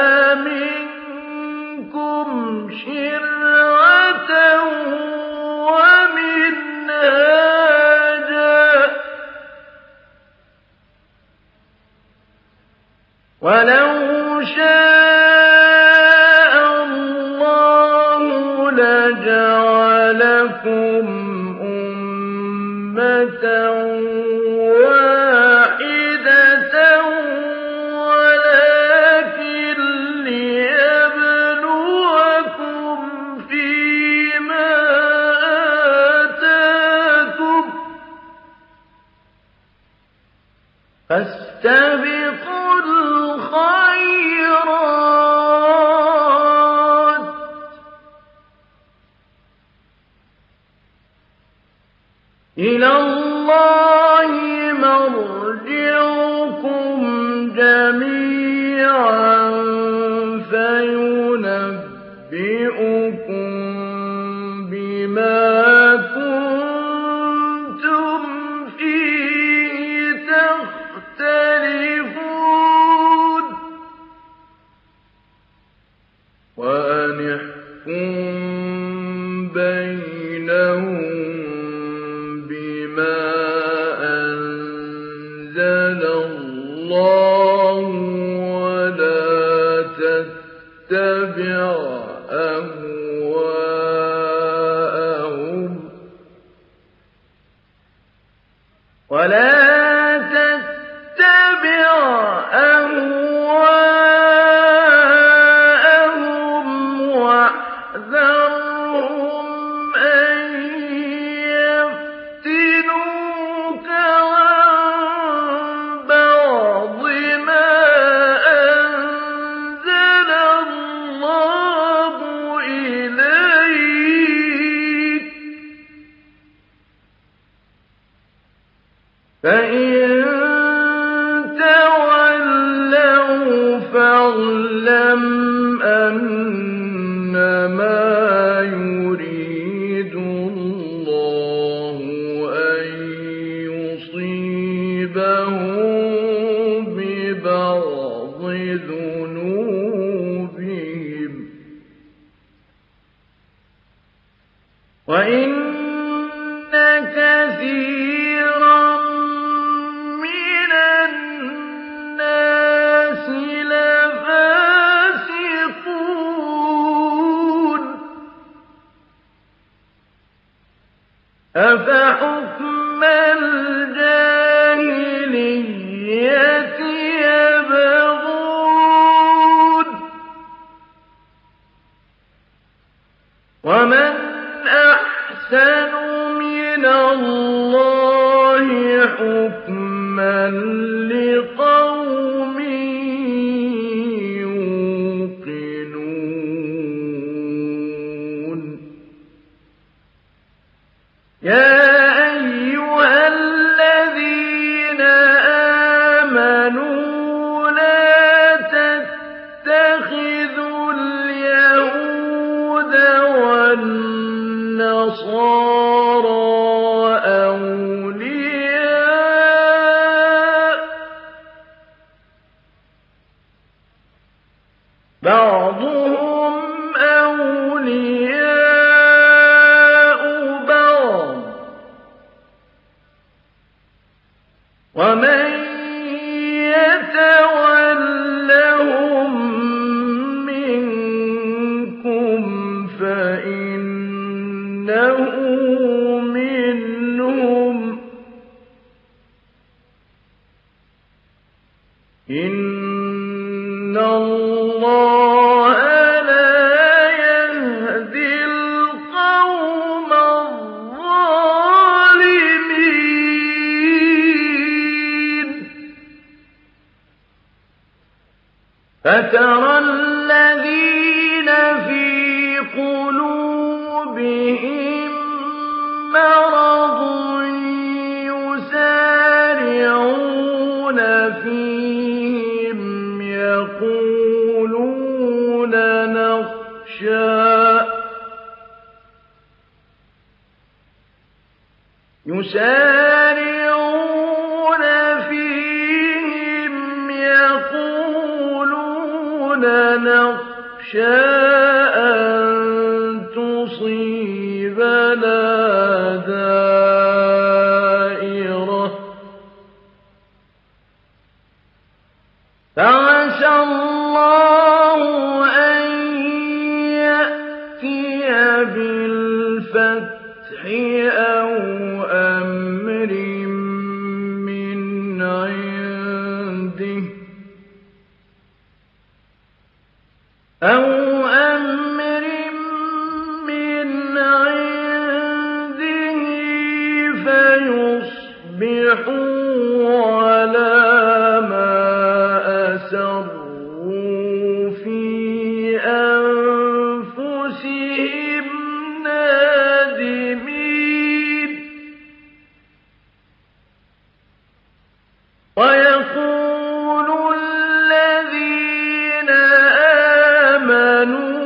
منكم شرعة ومنهاجا ولو شاء الله لجعلكم أمة واحدة ولكن ليبلوكم فيما آتاكم فاستبقوا الخيرات إلى الله مرجعكم جميعا فينبئكم بما كنتم فيه تختلفون وأن احكم بينهم بما أنزل الله ولا تتبع أهواءهم واحذرهم أن يفتنوك عن بعض ما أنزل الله إليك فإن تولوا فاعلم أنما يريد الله أن يصيبهم ببعض ذنوبهم وإن كثيرا من الناس لفاسقون أفحكم الجاهلية حُكْمًا لِّقَوْمٍ يُوقِنُونَ يَا أَيُّهَا الَّذِينَ آمَنُوا لَا تَتَّخِذُوا الْيَهُودَ وَالنَّصَارَىٰ أَوْلِيَاءَ ۘ بَعْضُهُمْ أَوْلِيَاءُ بَعْضٍ ۚ وَمَن يَتَوَلَّهُم مِّنكُمْ فَإِنَّهُ مِنْهُمْ ۗ إِنَّ اللَّهَ لَا يَهْدِي الْقَوْمَ الظَّالِمِينَ فَتَرَى الَّذِينَ فِي قُلُوبِهِم مَّرَضٌ يُسَارِعُونَ فِيهِمْ يَقُولُونَ نَخْشَىٰ أَن تُصِيبَنَا دَائِرَةٌ ۚ فَعَسَى اللَّهُ أَن يَأْتِيَ بِالْفَتْحِ أَوْ أَمْرٍ مِّنْ عِندِهِ فَيُصْبِحُوا عَلَىٰ مَا أَسَرُّوا فِي أَنفُسِهِمْ نَادِمِينَ وَيَقُولُ الَّذِينَ آمَنُوا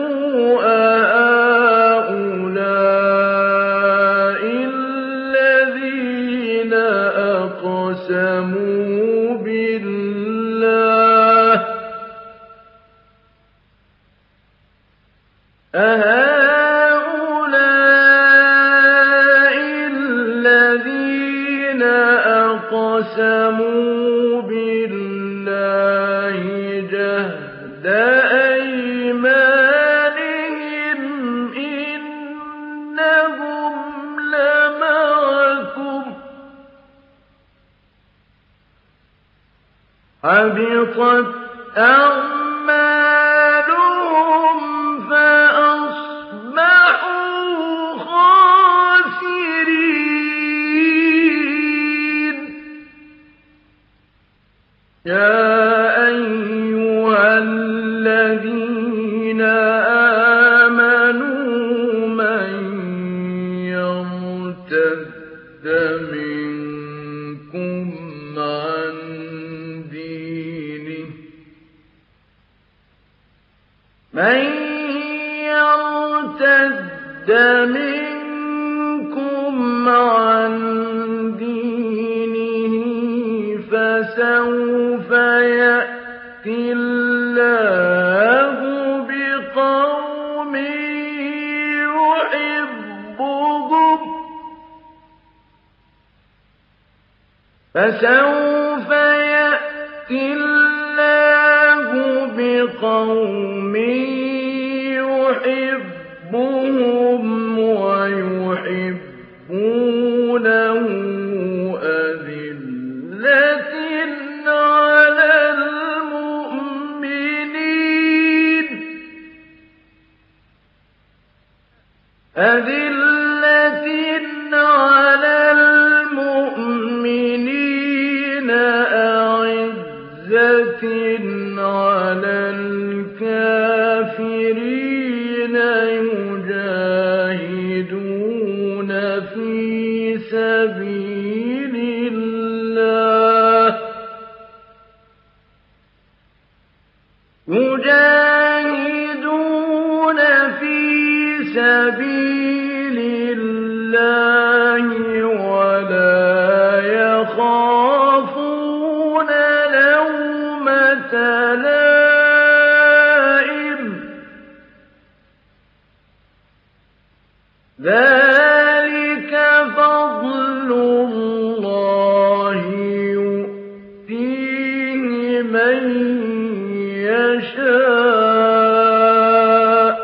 أَهَٰؤُلَاءِ الَّذِينَ أَقْسَمُوا بِاللَّهِ جَهْدَ أَيْمَانِهِمْ إِنَّهُمْ لَمَعَكُمْ ۚ حَبِطَتْ أَعْمَالُهُمْ فَأَصْبَحُوا خَاسِرِينَ يَا أَيُّهَا الَّذِينَ آمَنُوا مَن يَرْتَدَّ مِنكُمْ عَن دِينِهِ فَسَوْفَ يَأْتِي اللَّهُ بِقَوْمٍ يُحِبُّهُمْ وَيُحِبُّونَهُ أَذِلَّةٍ عَلَى الْمُؤْمِنِينَ أَعِزَّةٍ عَلَى الْكَافِرِينَ يُجَاهِدُونَ فِي سَبِيلِ اللَّهِ وَلَا يَخَافُونَ لَوْمَةَ لَائِمٍ ۚ ذَٰلِكَ فَضْلُ اللَّهِ يُؤْتِيهِ مَن يَشَاءُ ۚ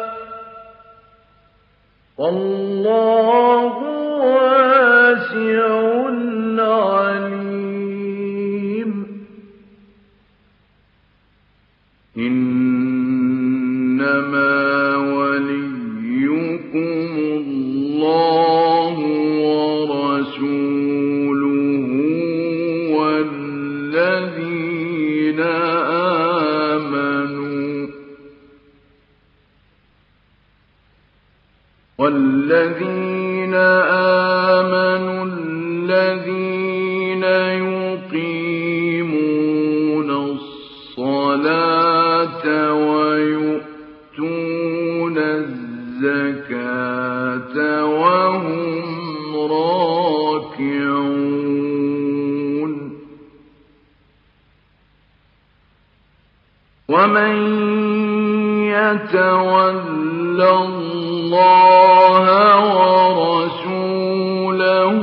وَاللَّهُ وَاسِعٌ عَلِيمٌ. إِنَّمَا وَلِيُّكُمُ اللَّهُ وَرَسُولُهُ وَالَّذِينَ آمَنُوا الَّذِينَ يُقِيمُونَ الصَّلَاةَ وَيُؤْتُونَ الزَّكَاةَ وَهُمْ رَاكِعُونَ وَمَن يَتَوَلَّ اللَّهَ وَرَسُولَهُ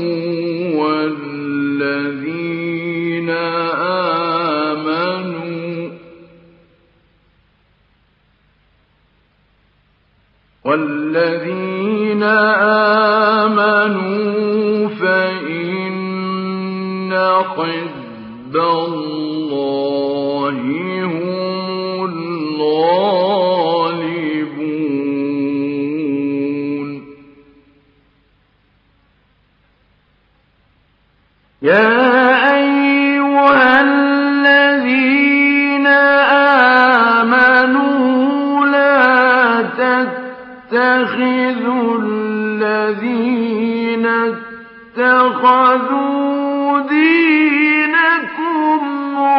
وَالَّذِينَ آمَنُوا فَإِنَّ حِزْبَ اللَّهِ هُمُ الْغَالِبُونَ. يَا أَيُّهَا الَّذِينَ آمَنُوا لَا تَتَّخِذُوا الَّذِينَ اتَّخَذُوا دِينَكُمْ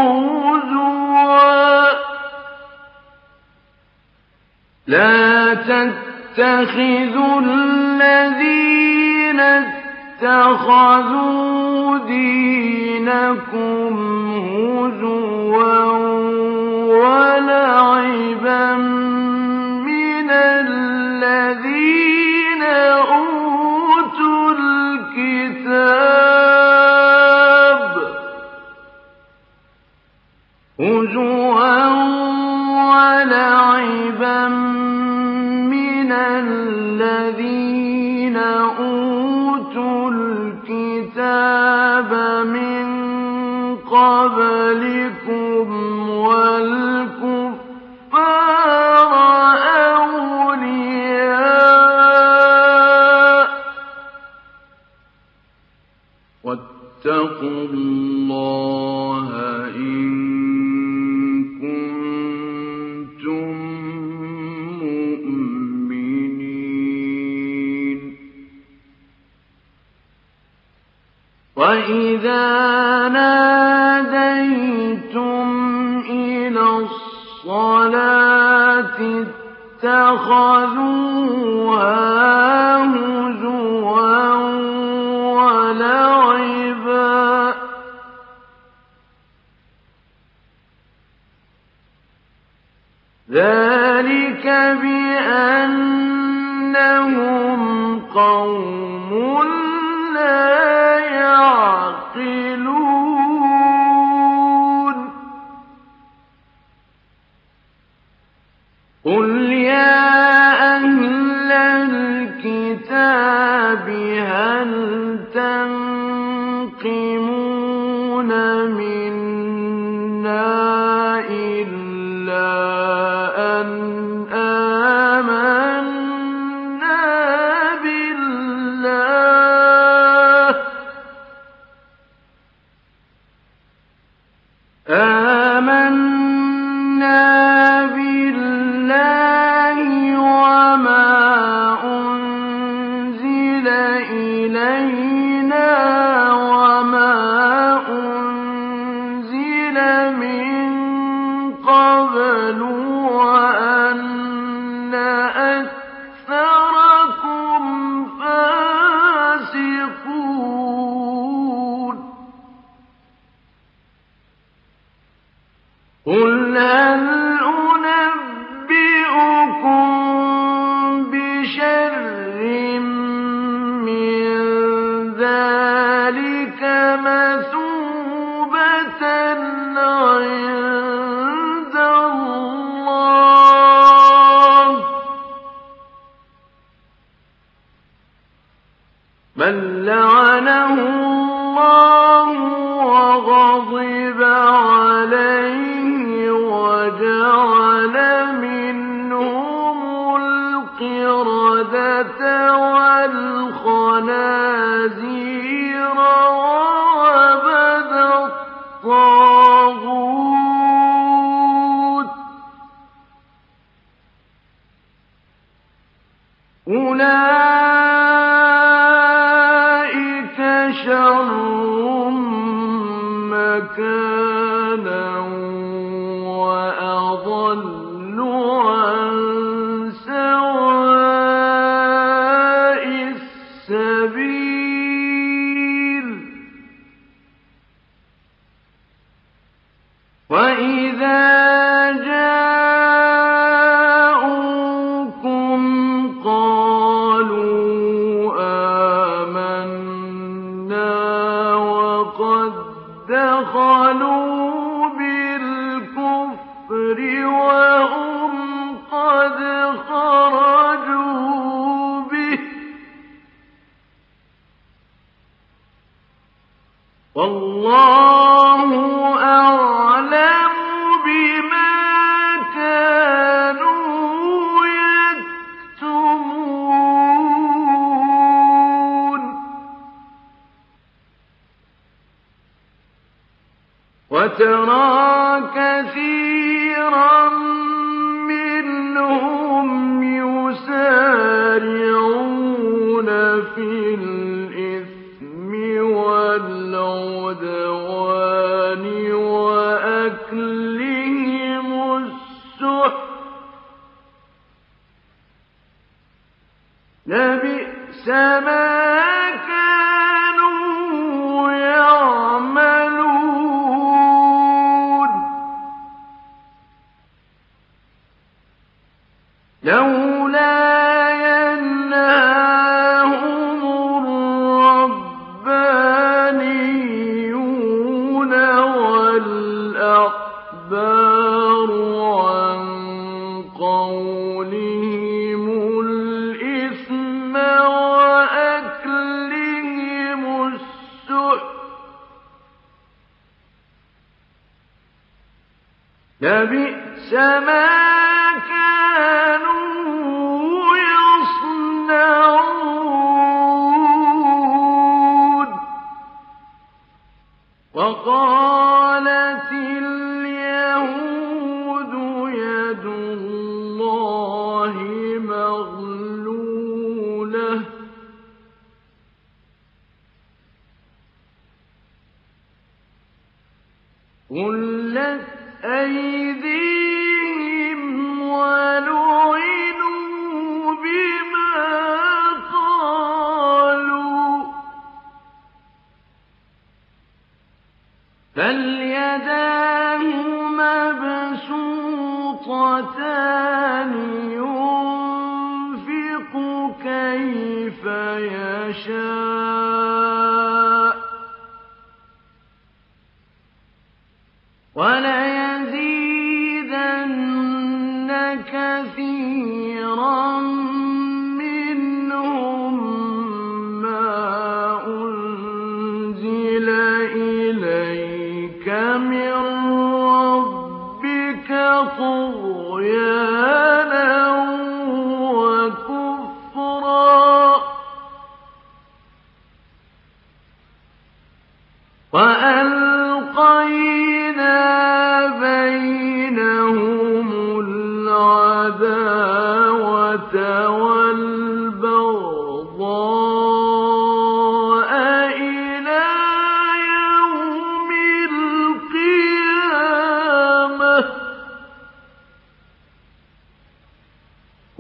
هُزُوًا وَلَعِبًا مِّنَ الَّذِينَ أُوتُوا الْكِتَابَ مِن قَبْلِكُمْ وَالْكُفَّارَ أَوْلِيَاءَ ۚ وَاتَّقُوا اللَّهَ إِن كُنتُم مُّؤْمِنِينَ. وَإِذَا نَادَيْتُمْ إِلَى الصَّلَاةِ اتَّخَذُوهَا هُزُوًا وَلَعِبًا ۚ ذَٰلِكَ بِأَنَّهُمْ قَوْمٌ لَّا يَعْقِلُونَ. قُلْ يَا أَهْلَ الْكِتَابِ هَلْ تَنقِمُونَ مِنَّا إِلَّا أَنْ آمَنَّا بِاللَّهِ آمنا بالله وما أنزل إلينا وما أنزل من قبل وأن أكثركم فاسقون قل هل أنبئكم بشر من ذلك مثوبة عند الله من لعنه الله وغضب عليه وجعل منهم القردة والخنازير وعبد الطاغوت أولئك شر مكانا وأضل عن سواء السبيل وإذا جاءوكم قالوا آمنا وقد دخلوا بالكفر وهم قد خرجوا به والله أعلم بما كانوا يكتمون وترى كثيرا منهم يسارعون في الإثم والعدوان وأكلهم السحت لبئس ما كانوا يعملون لولا ينهاهم الربانيون والأحبار عن قولهم الإثم وأكلهم السحت لبئس ما كانوا يصنعون وقالت اليهود يد الله مغلولة غلت أيديهم ولعنوا بما قالوا بل يداه مبسوطتان ينفق كيف يشاء وليزيدن كثيرا منهم ما أنزل إليك من ربك طغيانا وكفرا وألقينا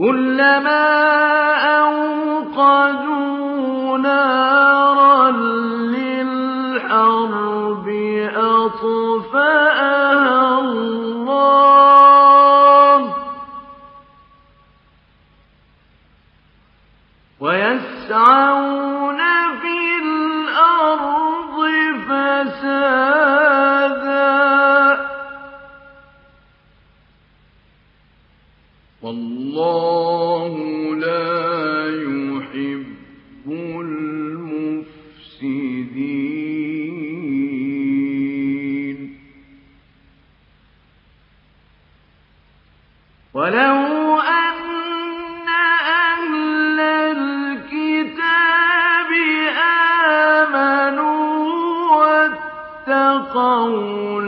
كلما أوقدوا نارا للحرب أطفأها الله ويسعون في الأرض فسادا والله لا يحب المفسدين ولو أن أهل الكتاب آمنوا واتقوا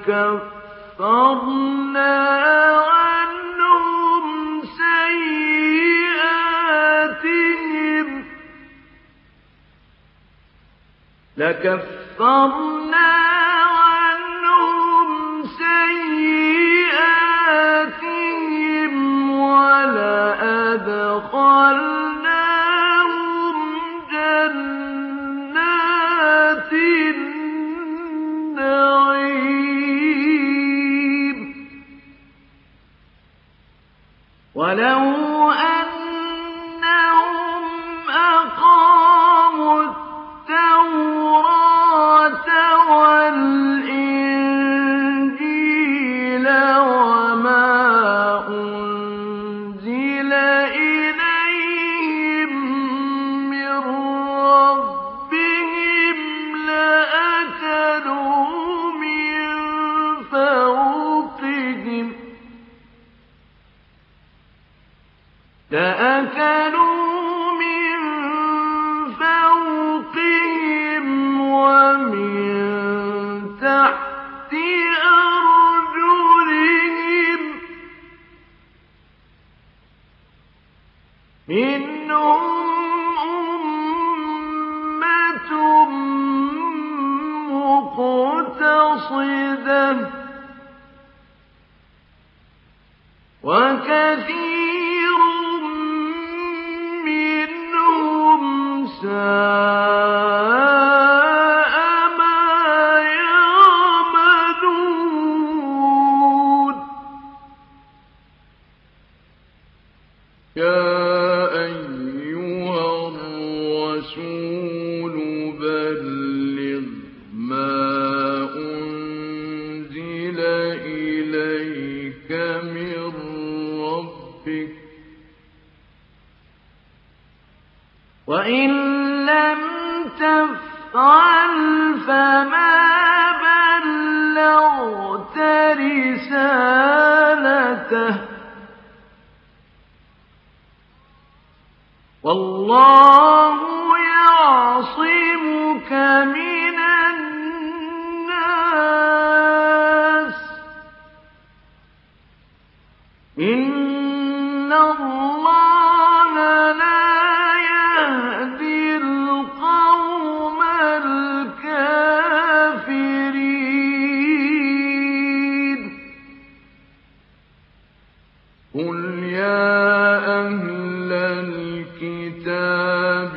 لكفرنا عنهم سيئاتهم ولأدخلناهم جنات النعيم ولو أنهم أقاموا التوراة والإنجيل وما أنزل إليهم من ربهم لأكلوا من فوقهم ومن تحت أرجلهم منهم أمة مقتصدة وكثير منهم ساء ما يعملون يا أيها الرسول بلغ ما أنزل إليك من ربك وإن لم تفعل فما بلغت رسالته والله يعصمك من الناس إن الله لا يهدي القوم الكافرين قل يا أهل الكتاب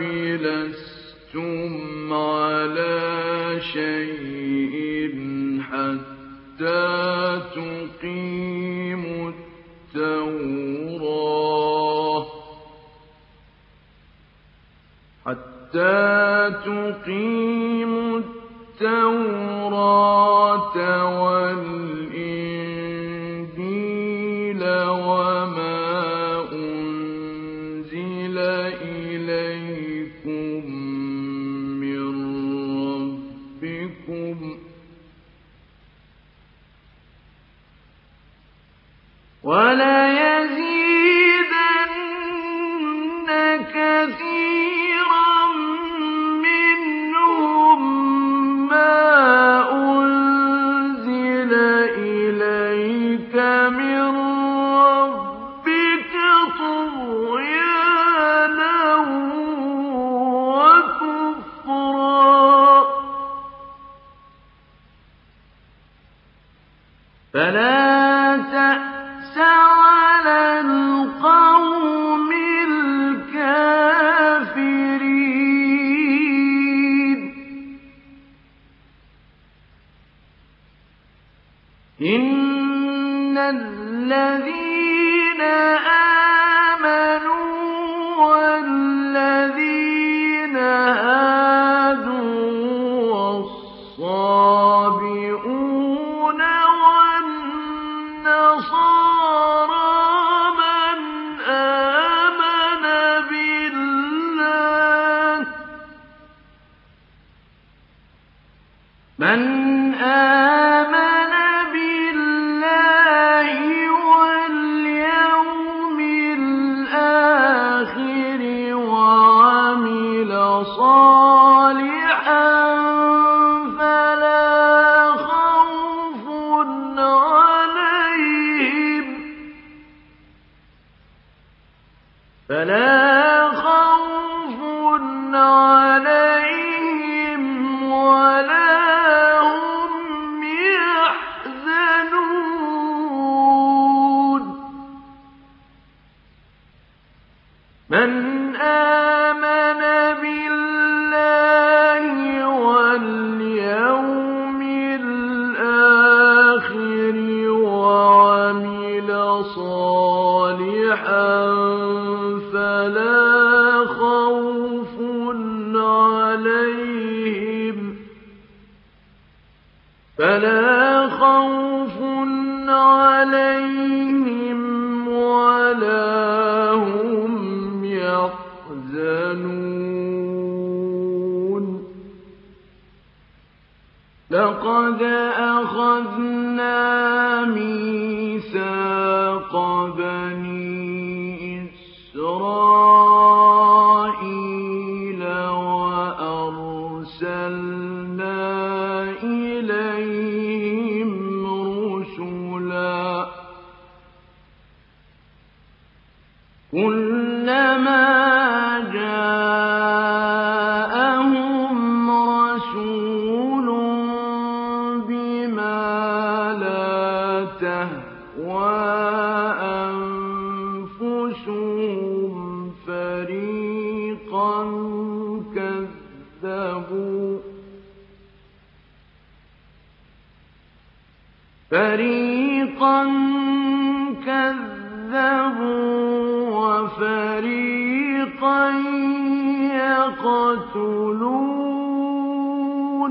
لستم على شيء حتى تقيموا التوراة والإنجيل وما أنزل إليكم من ربكم وليزيدن كثيرا منهم ما أنزل إليك من ربك طغيانا وكفرا فلا تأس على القوم إن الذين آمنوا والذين هادوا والصابئون والنصارى من آمن بالله واليوم الآخر وعمل صالحا فلا خوف عليهم ولا هم يحزنون من آمن بالله واليوم الآخر وعمل صالحا فلا خوف عليهم ولا هم يحزنون لقد أخذنا ميثاق بني إسرائيل وأرسلنا إليهم رسلا كلما جاءهم رسول بما لا تهوى أنفسهم فريقا كذبوا وفريقا يقتلون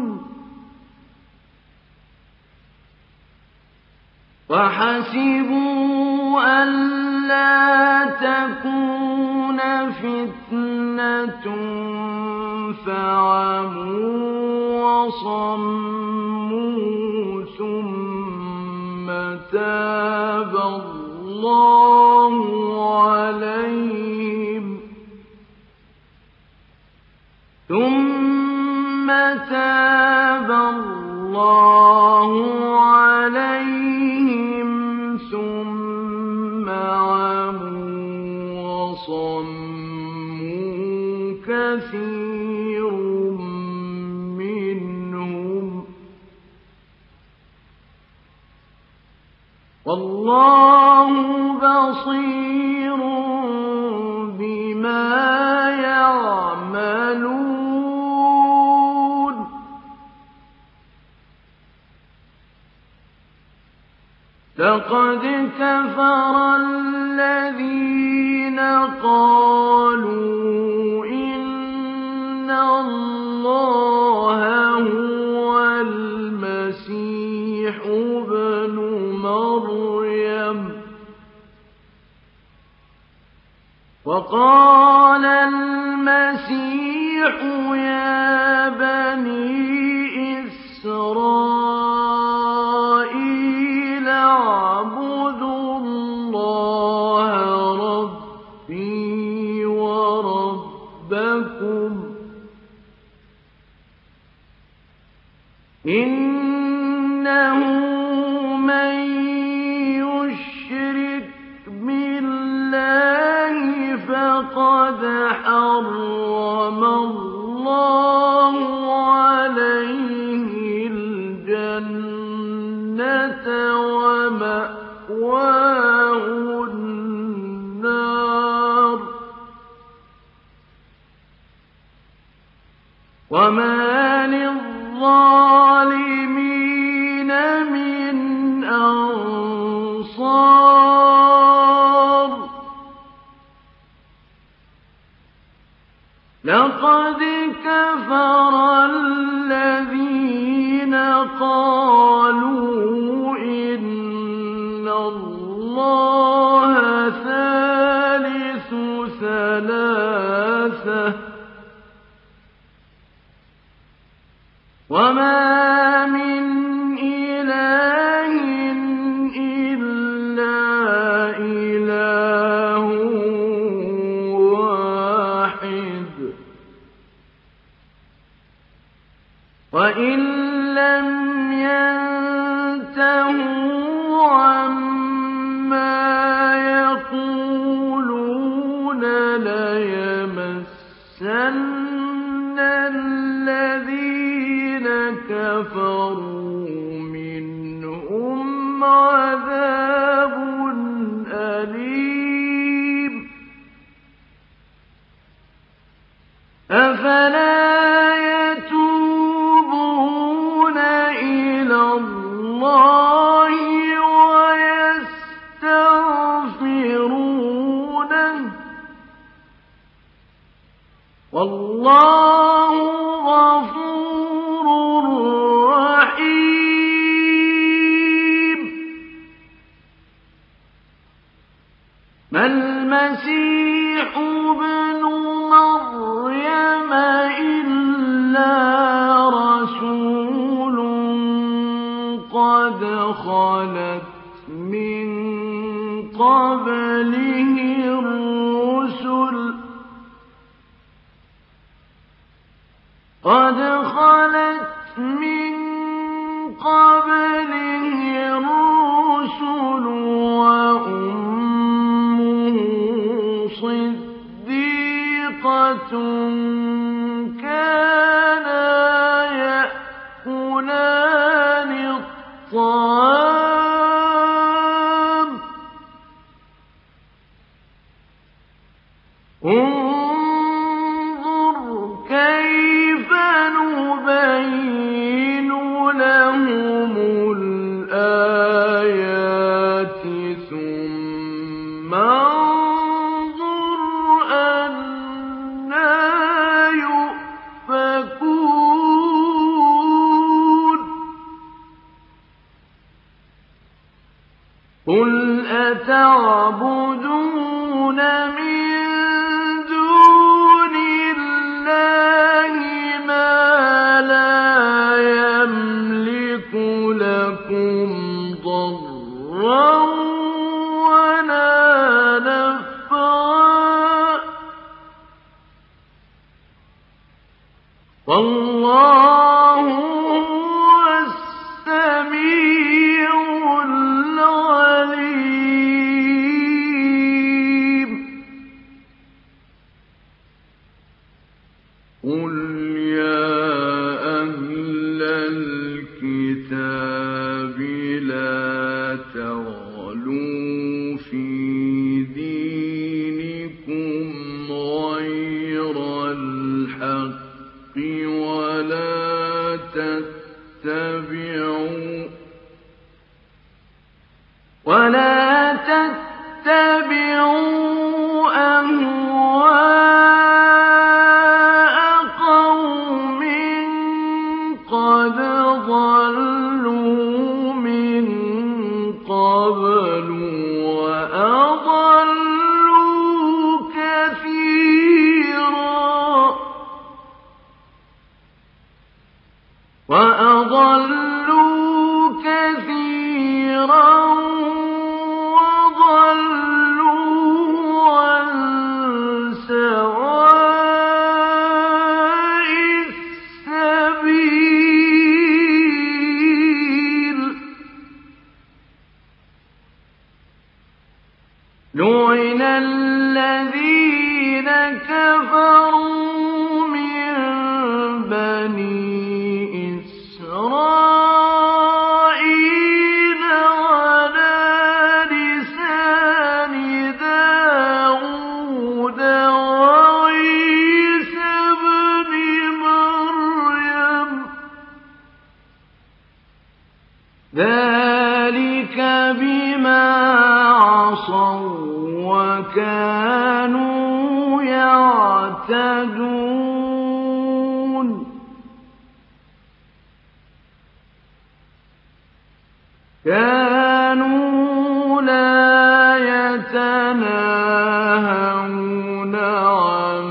وحسبوا ألا تكون فتنة فعموا وصموا ثم تاب الله عليهم ثم عموا وصموا كثير منهم والله بصير بما يعملون لقد كفر الذين قالوا إن الله هو المسيح ابن مريم وقال المسيح يا بني إسرائيل اعبدوا الله ربي وربكم إنه من يشرك بالله فقد حرم الله عليه الجنة ومأواه النار وما للظالمين من لقد كفر الذين قالوا إن الله ثالث ثلاثة وما من إله إلا إله واحد وإن لم ينتهوا عما يقولون ليمسن الذين كفروا منهم عذاب أليم أفلا يتوبون إلى الله ويستغفرونه والله غفور رحيم ما المسيح ابن مريم إلا رسول قد خلت من قبله الرسل وأمه صديقة كانا يأكلان الطعام انظر كيف نبين لهم الآيات ثم انظر أنى يؤفكون قل أتعبدون من دون الله ما لا يملك لكم ضرا ولا نفعا والله هو السميع العليم قل يا أهل الكتاب لا تغلوا في دينكم غير الحق ولا تتبعوا أهواء قوم قد ضلوا من قبل وأضلوا كثيرا وضلوا عن سواء السبيل لعن الذين كفروا من بني إسرائيل على لسان داود وعيسى ابن مريم ذلك بما عصوا وكانوا يعتدون كانوا لا يتناهون عن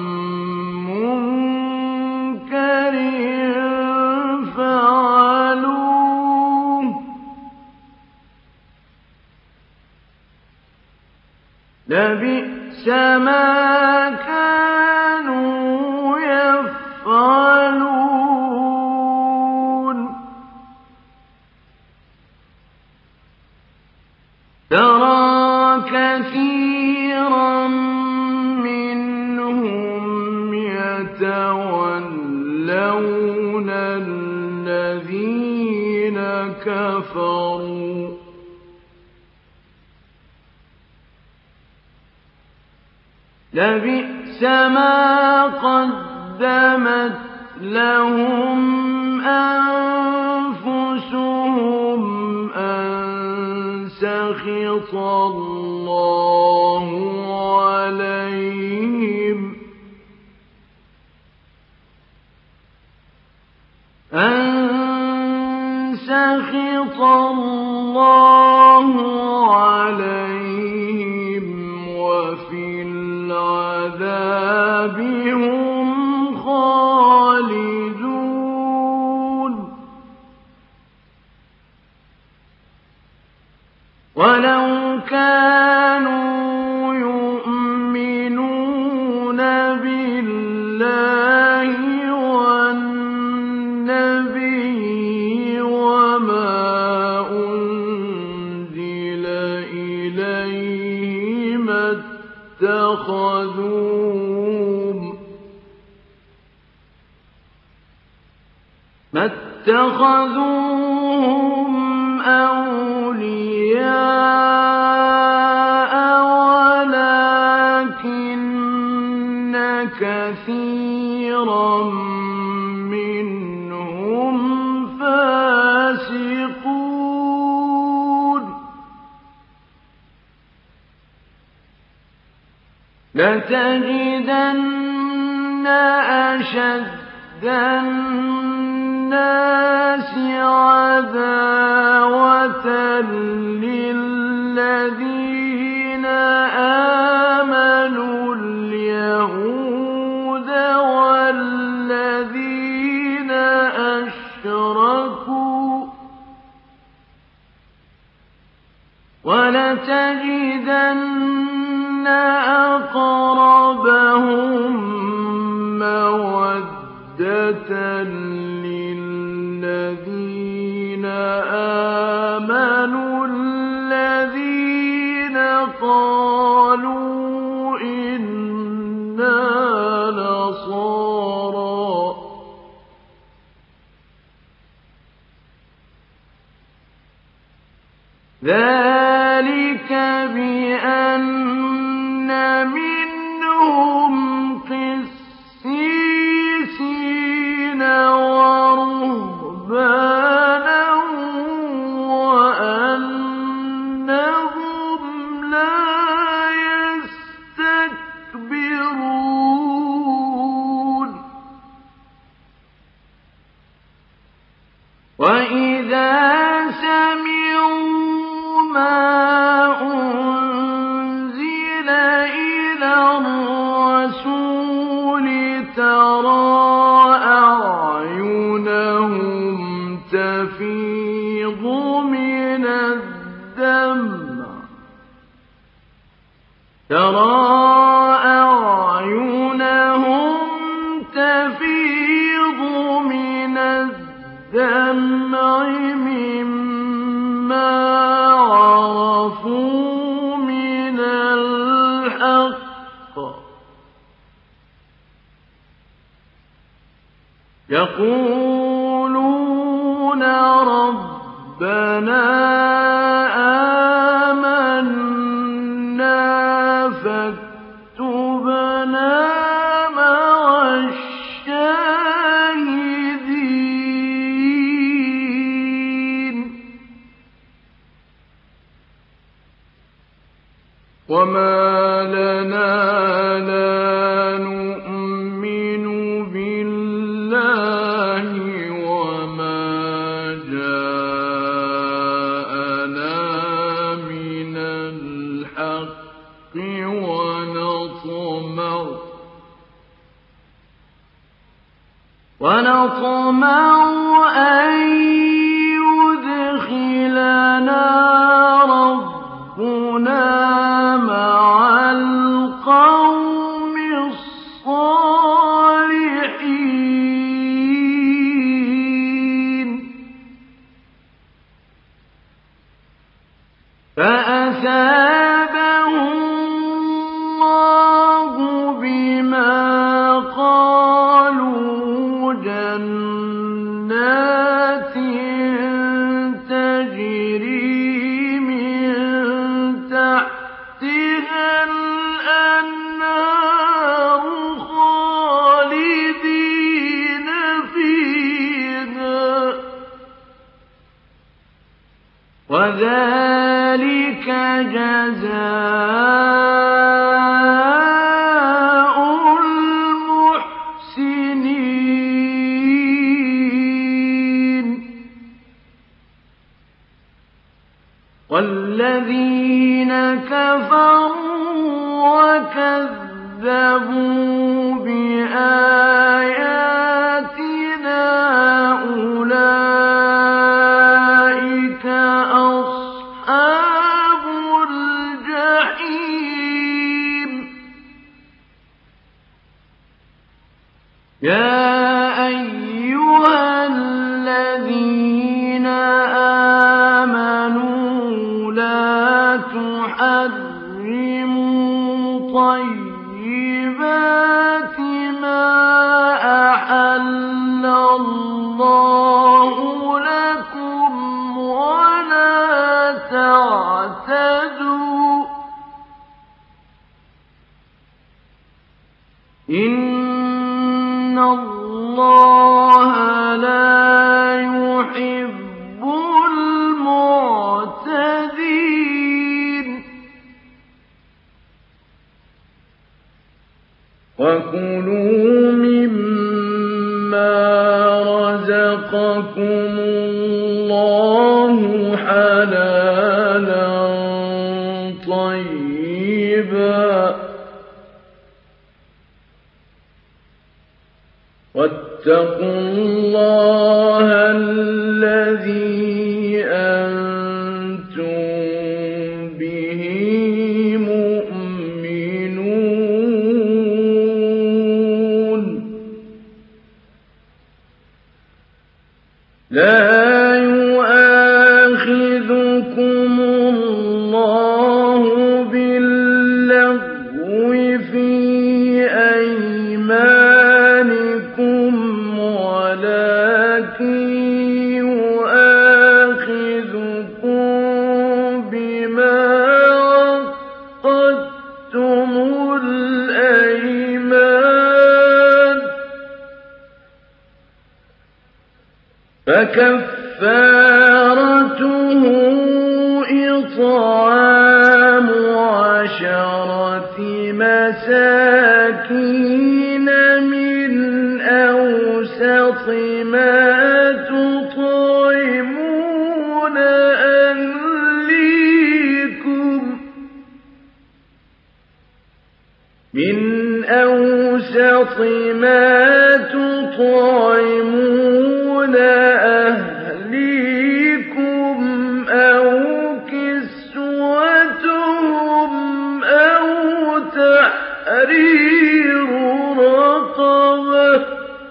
منكر فعلوه لبئس ما كانوا يفعلون ترى كثيرا منهم يتولون الذين كفروا لبئس ما قدمت لهم أنفسهم أن سخط الله عليهم وفي العذاب هم خالدون ولو كانوا يؤمنون بالله والنبي وما أنزل إليه ما اتخذوهم أولياء ولكن كثيرا منهم فاسقون لتجدن أشد الناس عداوة للذين آمنوا اليهود والذين أشركوا ولتجدن أقربهم مودة للذين آمنوا الذين قالوا إنا نصارى ذلك بأن منهم قسيسين ورهبانا وأنهم لا يستكبرون وإذا سمعوا ما أنزل إلى الرسول ترى أعينهم تفيض من الدمع مما عرفوا من الحق يقولون ربنا آمنا فاكتبنا مع الشاهدين وما لنا لا نؤمن بالله وما جاءنا ونطمع أن يدخلنا ربنا مع القوم الصالحين فأثابهم الله بما قالوا جنات تجري من تحتها الأنهار خالدين فيها وذلك جزاء المحسنين والذين كفروا وكذبوا بآياتنا أولئك أصحاب الجحيم يا أيها الذين آمنوا لا تحرموا طيبات ما أحل الله لكم ولا تعتدوا إن الله لا يحب المعتدين وكلوا مما رزقكم الله حلالا طيبا واتقوا الله الذي أنتم به مؤمنون لا يؤاخذكم الله باللغو في أيمانكم ولكن يؤاخذكم بما عقدتم الأيمان فكفارته إطعام 10 مساكين من أوسط ما تطعمون أهليكم أو كسوتهم أو تحرير رقبة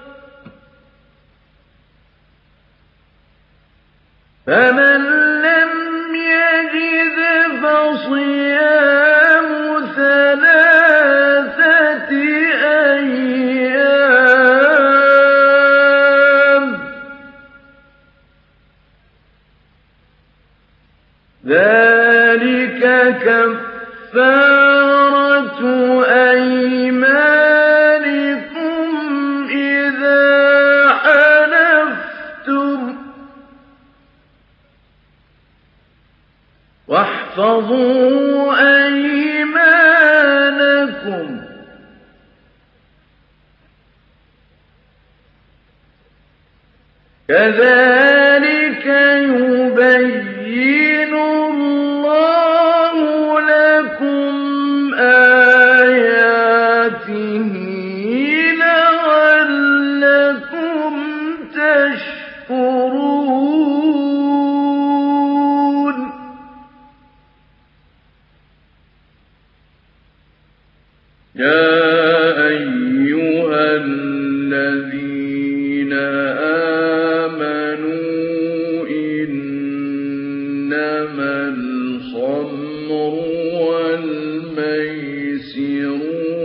فمن لم يجد فصيام 3 أيام ذلك كفارة أيمانكم إذا حلفتم واحفظوا أيمانكم كذلك يبين الله لكم آياته لعلكم إنما الخمر والميسر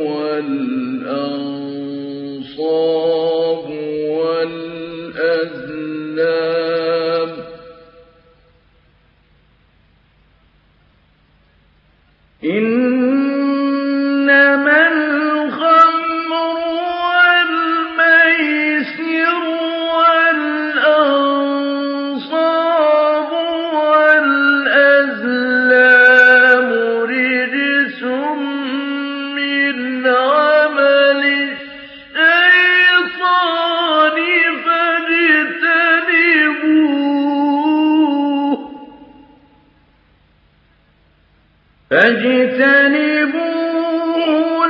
والأنصاب والأزلام إنما الخمر والميسر والأنصاب والأزلام رجس من عمل الشيطان فاجتنبوه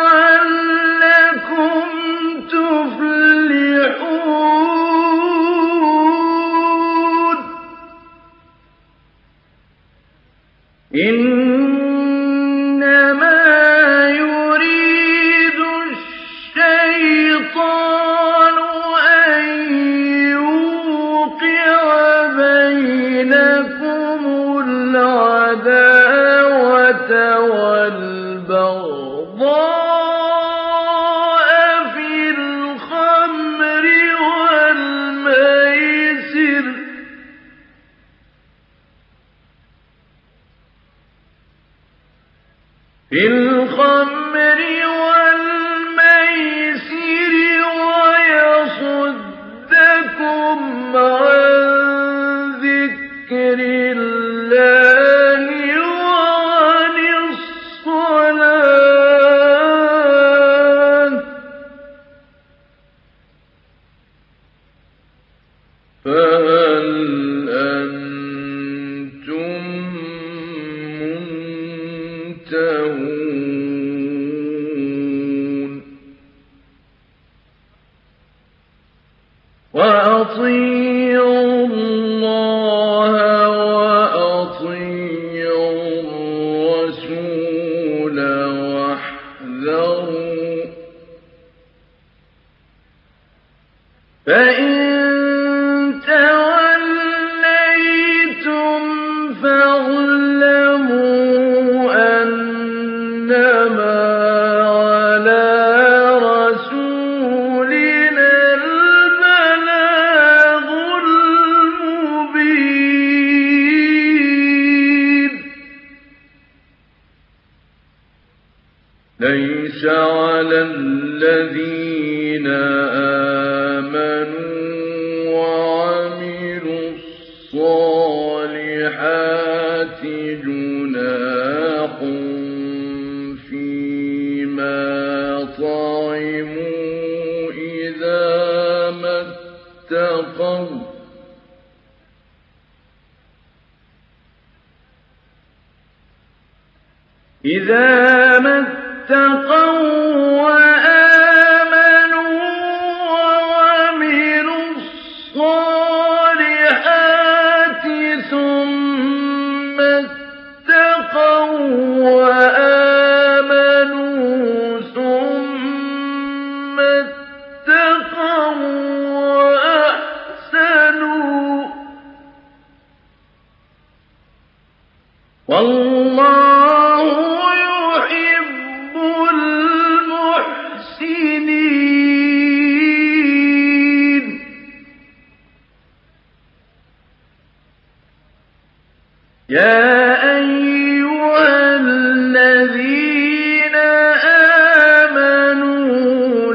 لعلكم تفلحون إنما يريد الشيطان أن يوقع بينكم العداوة والبغضاء في الخمر والميسر ويصدكم عن ذكر الله وعن الصلاة فهل أنتم منتهون وأطيعوا الله وأطيعوا الرسول واحذروا فإن توليتم فاعلموا أنما على رسولنا البلاغ المبين ليس على الذين آمنوا وعملوا الصالحات جناح فيما طعموا إذا ما اتقوا وآمنوا وعملوا الصالحات ثم اتقوا وآمنوا ثم اتقوا وأحسنوا والله يحب المحسنين يا أيها الذين آمنوا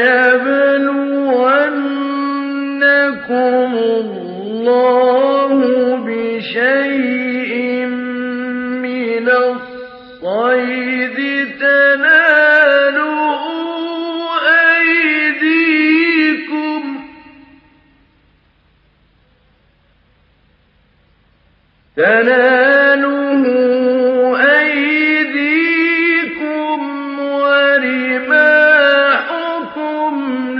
ليبلونكم الله بشيء من الصيد تناله أيديكم ورماحكم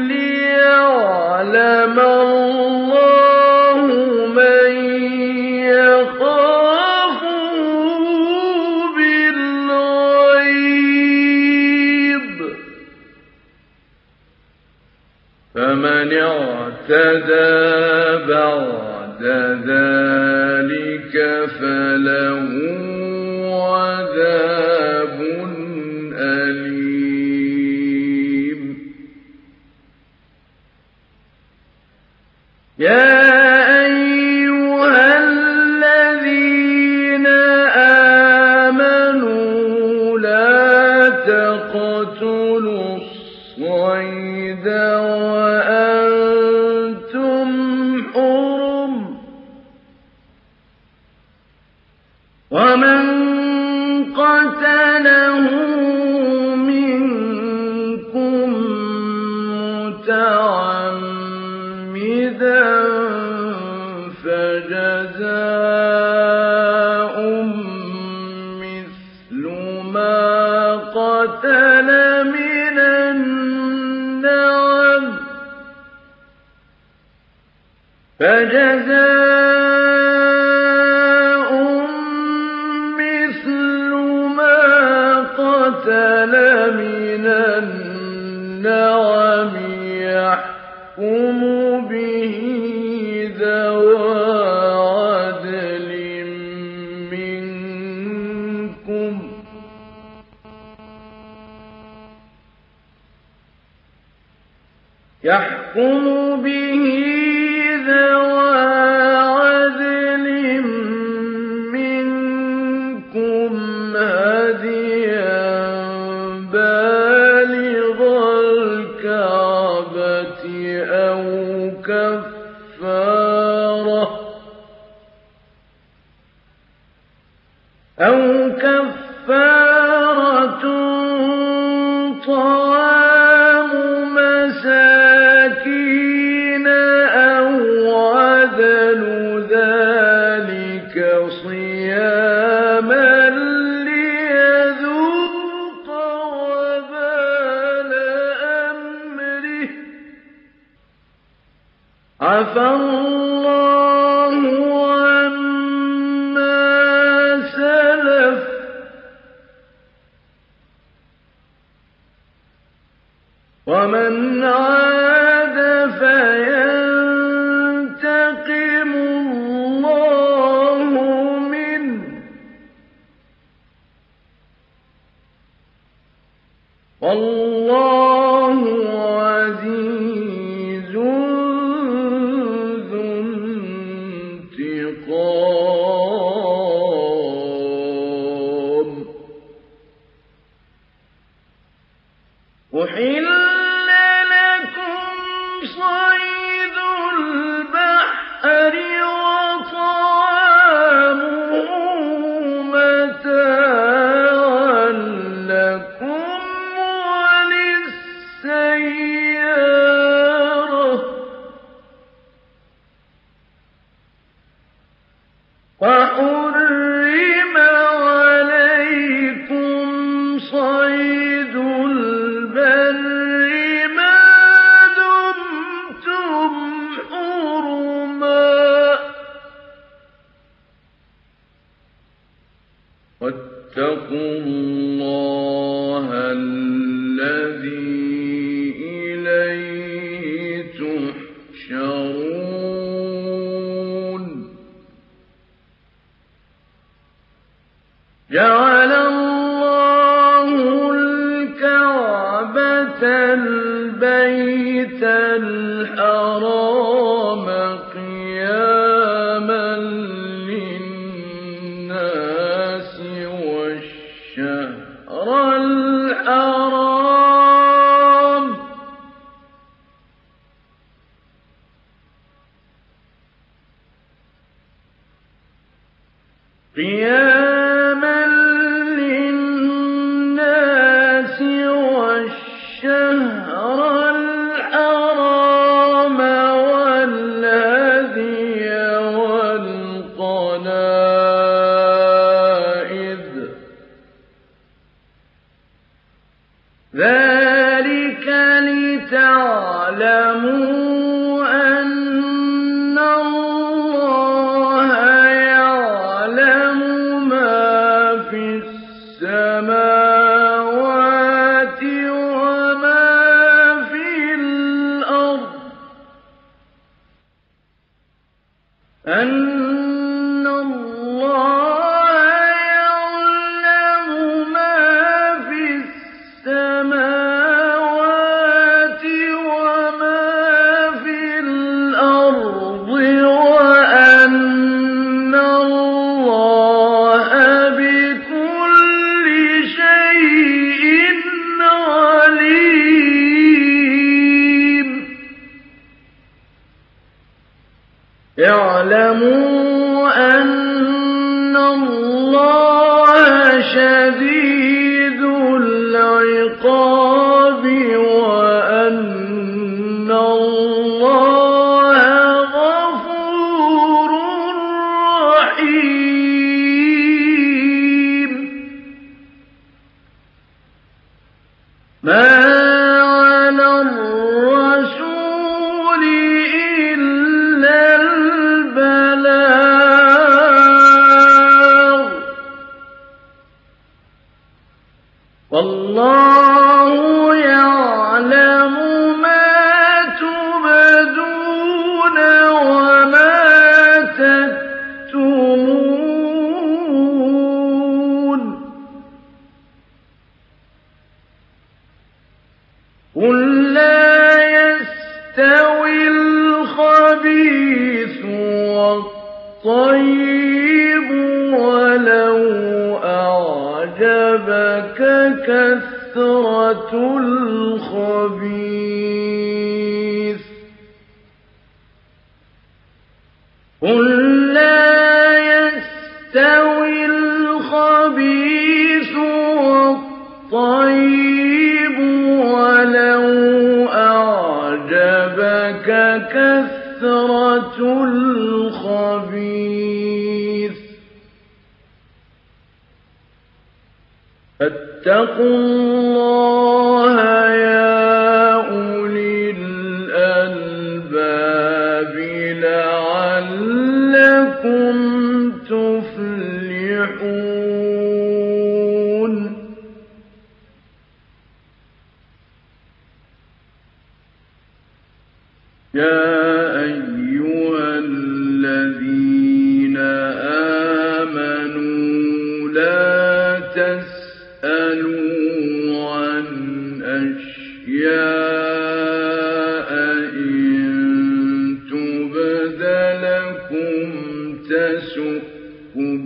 ليعلم الله من يخافه بالغيب فمن اعتدى بعد ذلك له عذاب أليم. يا أيها الذين آمنوا لا تقتلوا الصيد وأنتم حرم، ومن قتله منكم متعمدا فجزاء مثل ما قتل من النعم، يحكم به ذوى عدل منكم، هديا بالغ الكعبة أو كفارة طعام مساكين أو عدل ذلك صياما ليذوق وبال أمره، عفى الله عما سلف، ومن عاد فينتقم الله منه، والله عزيز ذو انتقام. أحل لكم صيد البحر وطعامه متاعا لكم وللسيارة، وحرم عليكم صيد البر ما دمتم حرما، واتقوا الله الذي إليه تحشرون. جعل الله الكعبة البيت الحرام قياما للناس والشهر الحرام والهدي والقلائد، ذلك لتعلموا أن الله يعلم ما في السماوات وما في الأرض، أن الله وَاعْلَمُوا أَنَّ اللَّهَ شَدِيدُ الْعِقَابِ وَأَنَّ اللَّهَ غَفُورٌ رَّحِيمٌ. مَا عَلَى الرَّسُولِ إِلَّا الْبَلَاغُ ۗ وَاللَّهُ يَعْلَمُ مَا تُبْدُونَ وَمَا تَكْتُمُونَ. قُل لَّا يَسْتَوِي الْخَبِيثُ وَالطَّيِّبُ وَلَوْ أَعْجَبَكَ كَثْرَةُ الْخَبِيثِ ۚ قُل لَّا يَسْتَوِي الْخَبِيثُ وَالطَّيِّبُ وَلَوْ أَعْجَبَكَ كَثْرَةُ الْخَبِيثِ ۚ فَاتَّقُوا اللَّهَ يَا أُولِي الْأَلْبَابِ لَعَلَّكُمْ تُفْلِحُونَ. يَا أَيُّهَا الَّذِينَ آمَنُوا لَا تَسْأَلُوا عَنْ أَشْيَاءَ إِن تُبْدَ لَكُمْ تَسُؤْكُمْ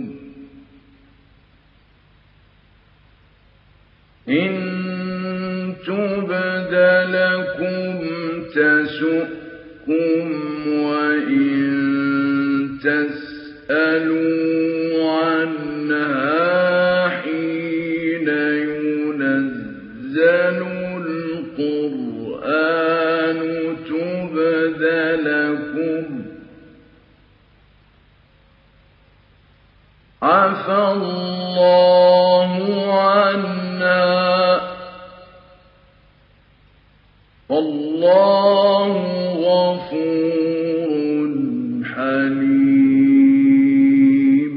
وَإِن تَسْأَلُوا عَنْهَا حِينَ يُنَزَّلُ الْقُرْآنُ تُبْدَ لَكُمْ عَفَا اللَّهُ عَنْهَا ۗ وَاللَّهُ غَفُورٌ حَلِيمٌ.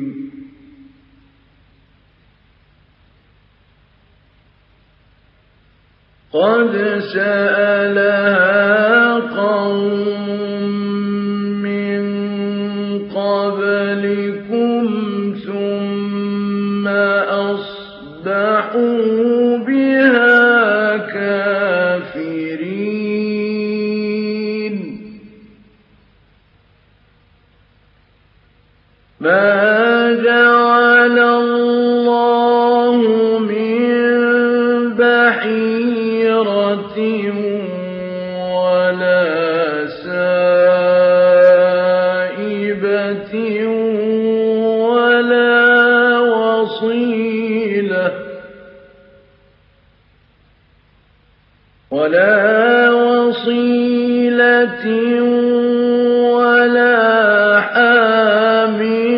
قَدْ سَأَلَهَا قَوْمٌ مِّن قَبْلِكُمْ ثُمَّ أَصْبَحُوا بِهَا كَافِرِينَ. مَا جَعَلَ اللَّهُ مِن بَحِيرَةٍ وَلَا سَائِبَةٍ وَلَا وَصِيلَةٍ وَلَا حَامٍ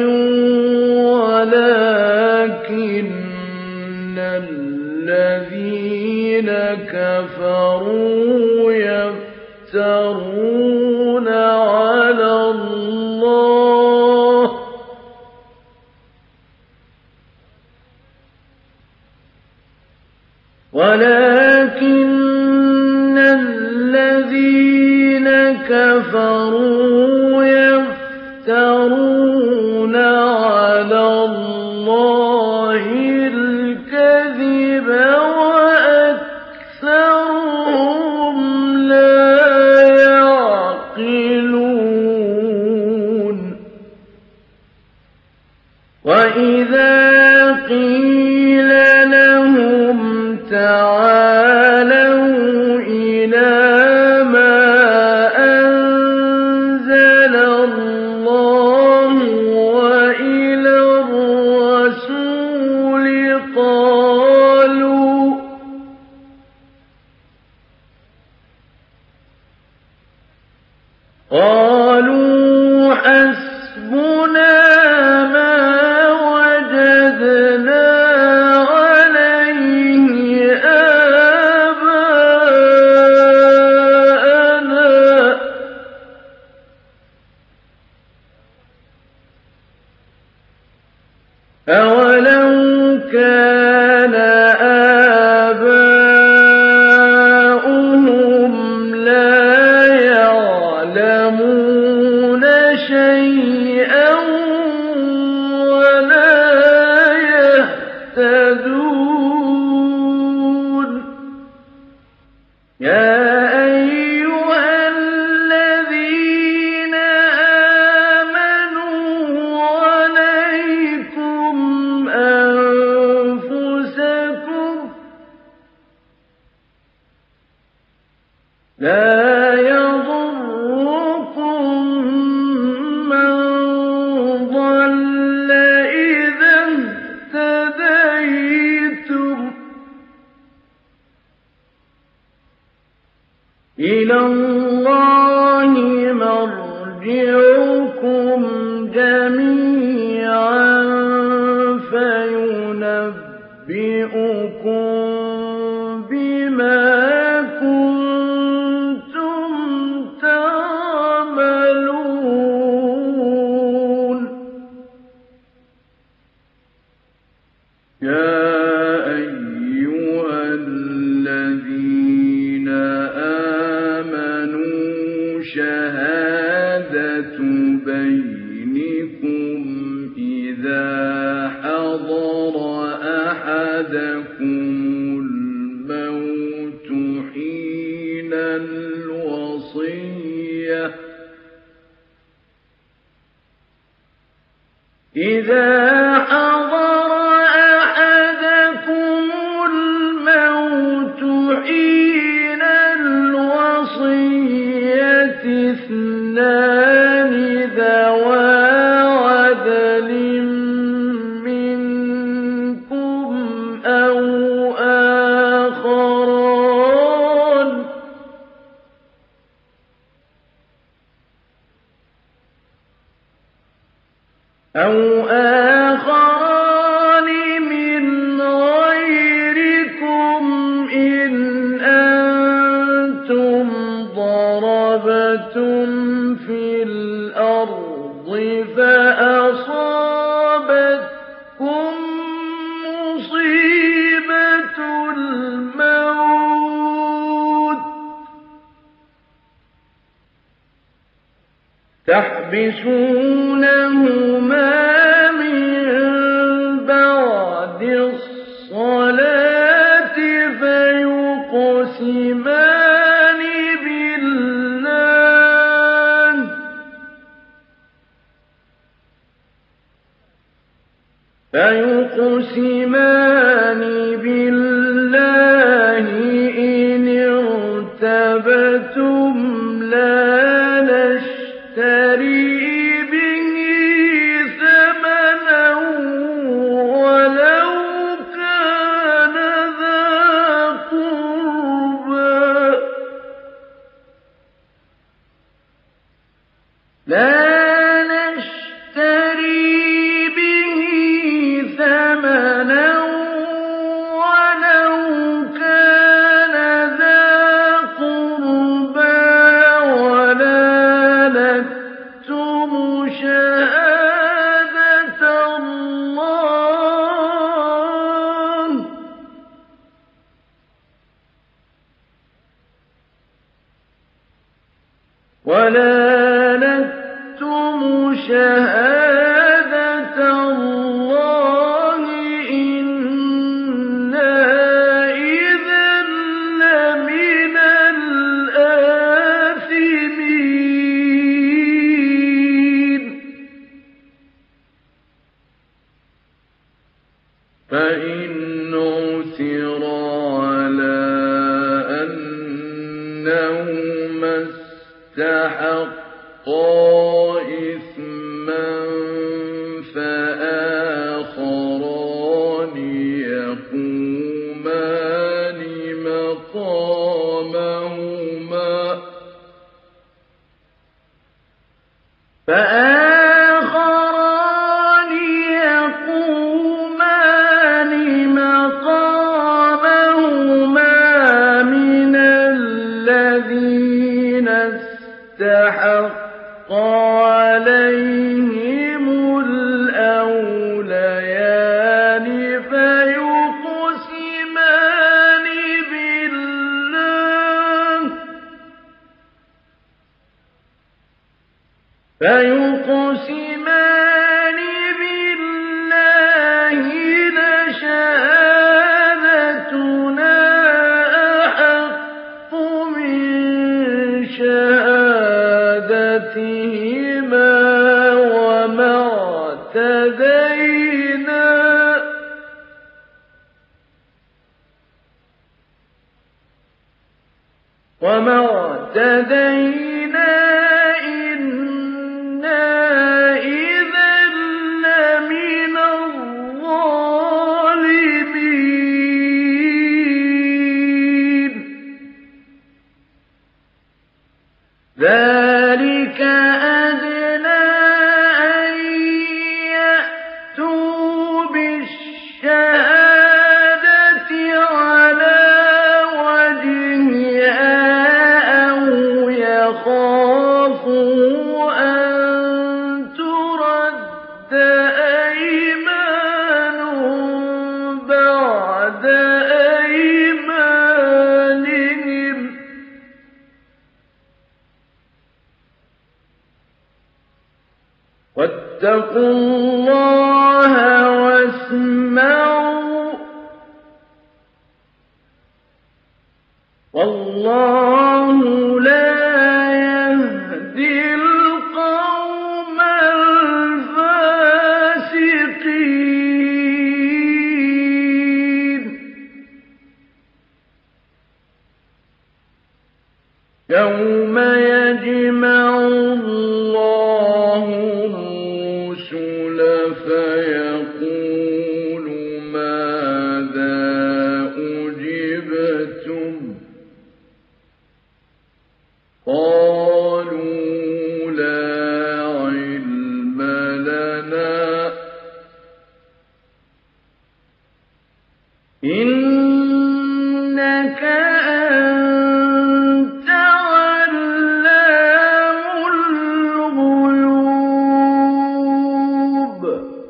وَلَٰكِنَّ الَّذِينَ كَفَرُوا يَفْتَرُونَ عَلَى اللَّهِ الْكَذِبَ وَأَكْثَرُهُمْ لَا يَعْقِلُونَ. وَإِذَا قِيلَ لَهُمْ تَعَالَوْا إِلَىٰ مَا أَنزَلَ اللَّهُ لَا يَضُرُّكُم مَّن ضَلَّ إِذَا اهْتَدَيْتُمْ ۚ إِلَى اللَّهِ مَرْجِعُكُمْ جَمِيعًا فَيُنَبِّئُكُم بِمَا كُنتُمْ تَعْمَلُونَ يَا أَيُّهَا الَّذِينَ آمَنُوا شَهَادَةُ بَيْنِكُمْ إِذَا حَضَرَ أَحَدَكُمُ الْمَوْتُ حِينَ الْوَصِيَّةِ اثْنَانِ ذَوَا عَدْلٍ مِّنكُمْ أَوْ آخَرَانِ مِنْ غَيْرِكُمْ إِنْ أَنتُمْ ضَرَبْتُمْ فِي الْأَرْضِ فَأَصَابَتْكُم مُّصِيبَةُ الْمَوْتِ تَحْبِسُونَهُمَا مِن بَعْدِ الصَّلَاةِ فَيُقْسِمَانِ بِاللَّهِ إِنِ ارْتَبْتُمْ لَا نَشْتَرِي بِهِ ثَمَنًا وَلَوْ كَانَ ذَا قُرْبَىٰ وَلَا نَكْتُمُ شَهَادَةَ اللَّهِ إِنَّا إِذًا لَّمِنَ الْآثِمِينَ فَإِنْ عُثِرَ عَلَىٰ أَنَّهُمَا اسْتَحَقَّا إِثْمًا فَآخَرَانِ يَقُومَانِ مَقَامَهُمَا مِنَ الَّذِينَ اسْتَحَقَّا وما اعتدينا إنا إذا لمن الظالمين ذلك أدنى أن يأتوا بالشهادة على وجهها أو يخافوا أن ترد أيمان بعد أيمانهم واتقوا الله واسمعوا والله لا يهدي القوم الفاسقين يوم يجمع الله الرسل فيقول ماذا أجبتم قالوا لا علم لنا إنك أنت علام الغيوب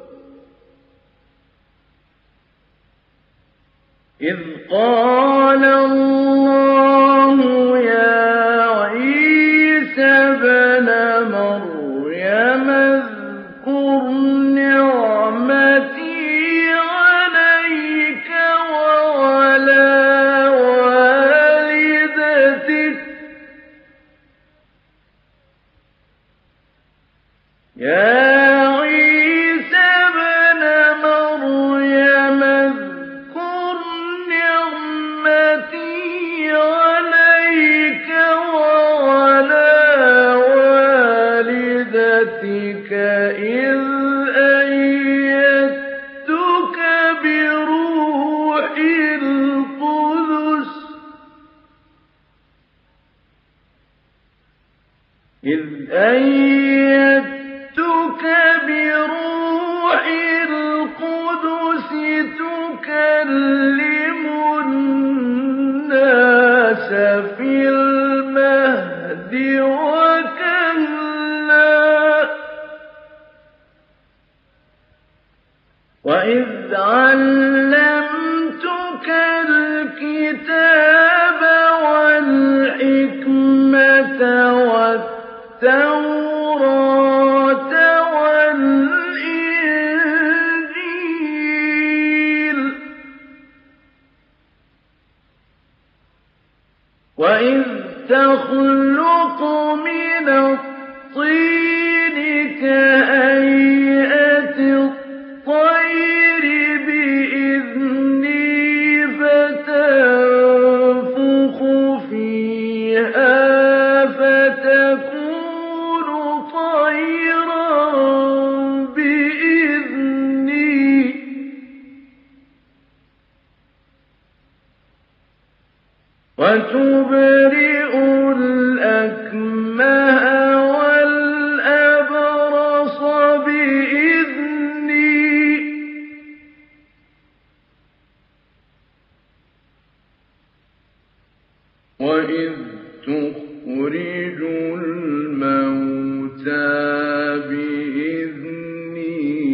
إذ قال الله يا عيسى ابن مريم اذكر نعمتي عليك وعلى والدتك يا عيسى ابن مريم اذكر نعمتي عليك وعلى والدتك إذ أيدتك بروح القدس تكلم الناس في المهد وكهلا وإذ علمتك الكتاب والحكمة والتوراة والإنجيل وإذ تخلق من الطين كهيئة الطير بإذني فتنفخ فيها فتكون طيرا بإذني وتبرئ الأكمه والأبرص بإذني وإذ تخرج الموتى بإذني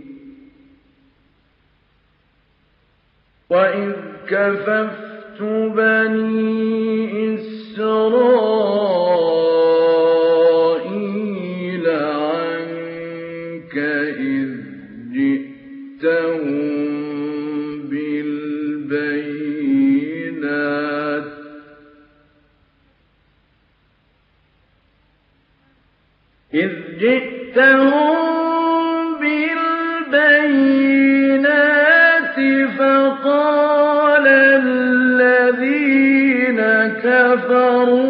وإذ كففت بني إسرائيل عنك إذ جئتهم بالبينات فقال الذين كفروا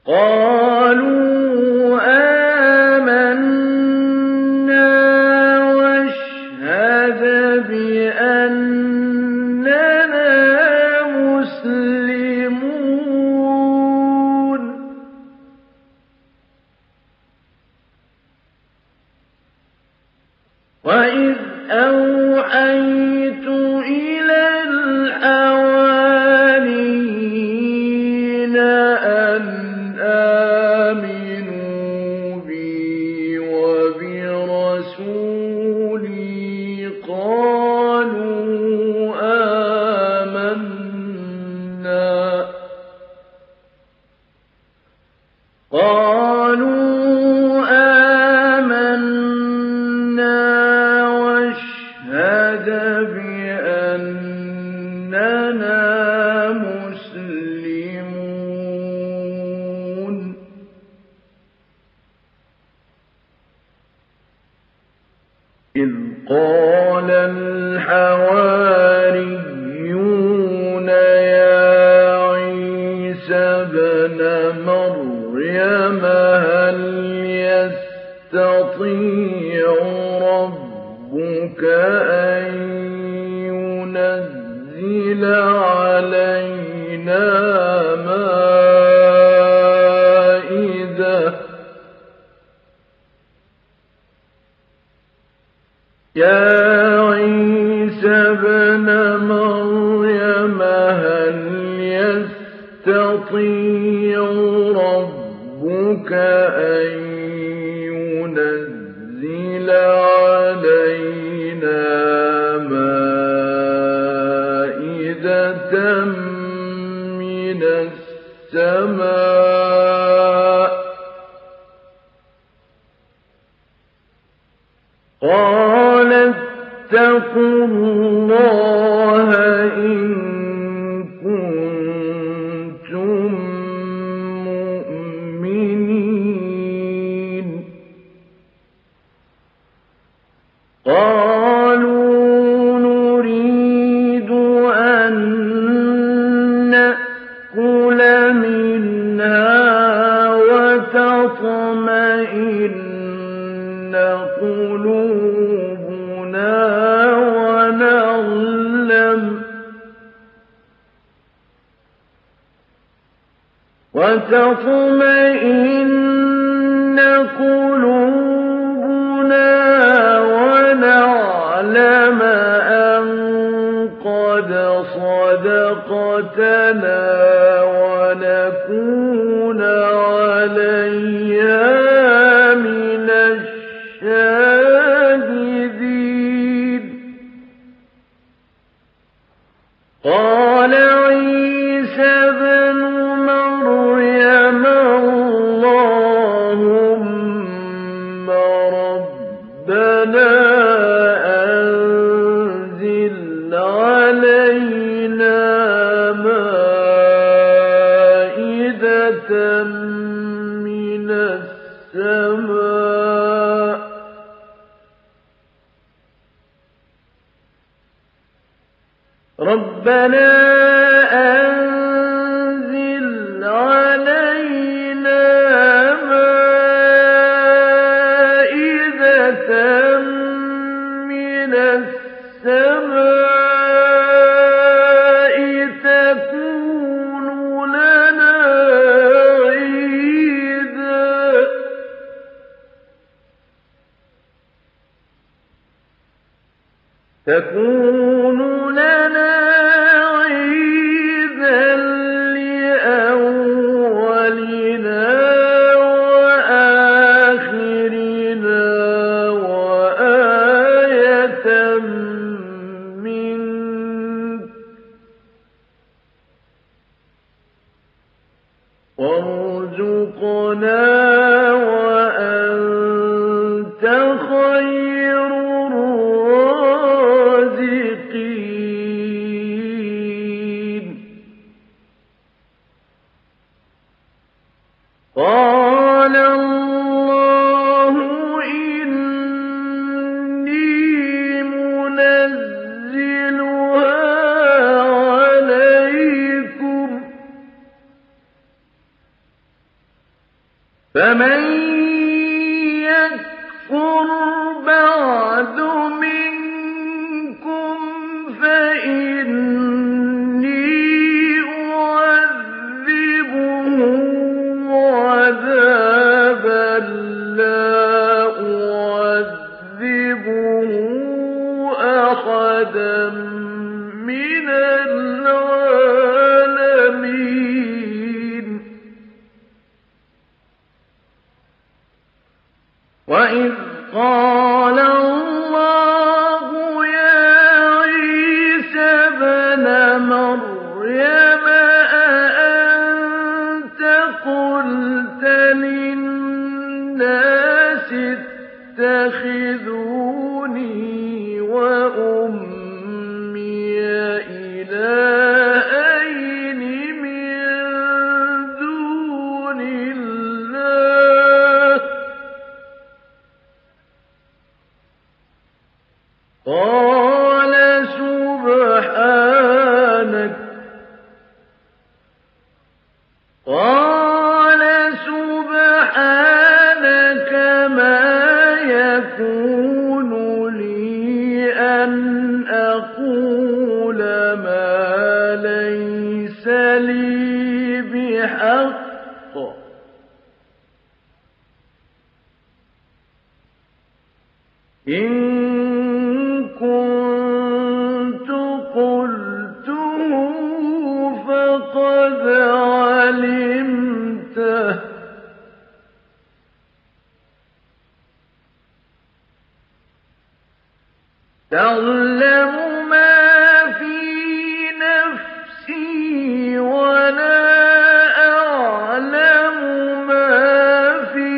قالوا آمنا واشهد بأننا مسلمون وإذ أوحيت إلى الحواريين أن آمنوا بي وبرسولي قالوا آمنا واشهد بأننا مسلمون إذ قال الحواريون يا عيسى ابن مريم هل يستطيع ربك أن ينزل علينا مائدة يا عيسى ابن مريم هل يستطيع ربك أن ينزل علينا مائدة من السماء قال اتقوا الله إن كنتم مؤمنين قالوا نريد أن نأكل منها وتطمئن قلوبنا ونعلم أن قد صدقتنا ونكون عليها من الشاهدين قال عيسى ابن مريم اللهم ربنا أنزل علينا مائدة من السماء ربنا أنزل علينا مائدة من السماء تكون لنا عيدا لأولنا وآخرنا وآية منك وارزقنا وأنت خير الرازقين قال الله إني منزلها عليكم فمن يكفر بعد منكم فإني أعذبه عذابا لا أعذبه أحدا من العالمين. وإذ قال الله يا عيسى ابن مريم أأنت قلت للناس اتخذوني وأمي إلهين من دون الله قال سبحانك ما يكون لي أن أقول ما ليس لي بحق إن كنت قلته فقد علمته تعلم ما في نفسي ولا أعلم ما في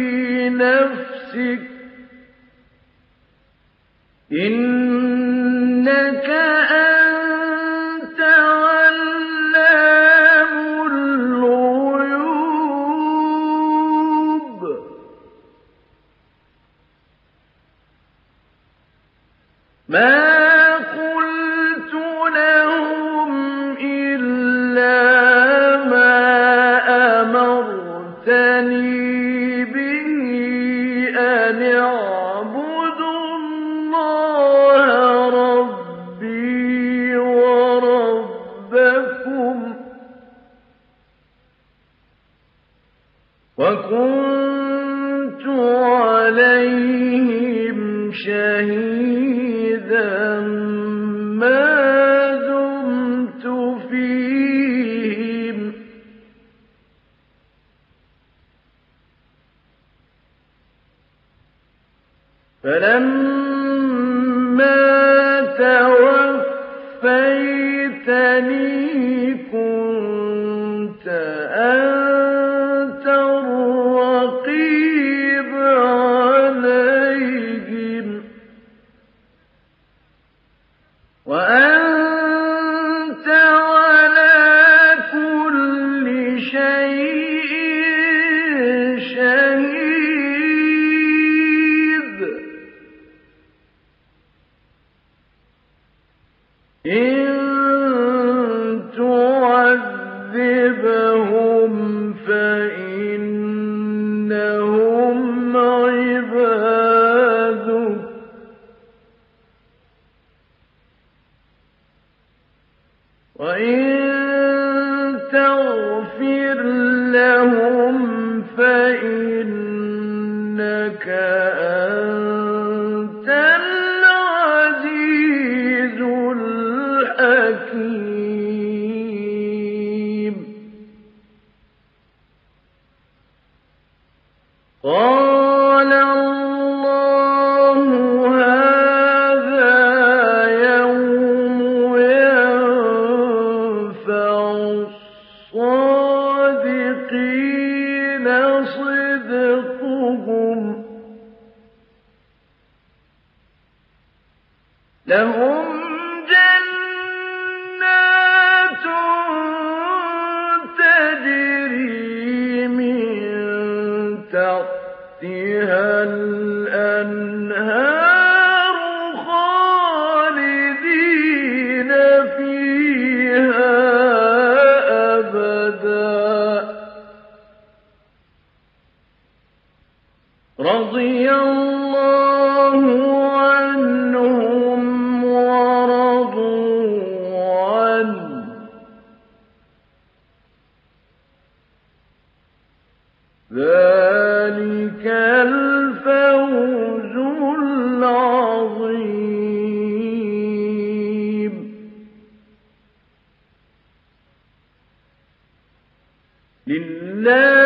نفسك إنك أنت علام الغيوب. ما قلت لهم إلا ما أمرتني به أن اعبدوا الله ربي وربكم وكنت عليهم شهيدا ما دمت فيهم فلما توفيتني كنت أنت الرقيب عليهم وأنت على كل شيء شهيد. إن تعذبهم فإنهم عبادك وإن تغفر لهم فإنك أنت العزيز الحكيم. قال الله هذا يوم ينفع الصادقين صدقهم لهم جنات لا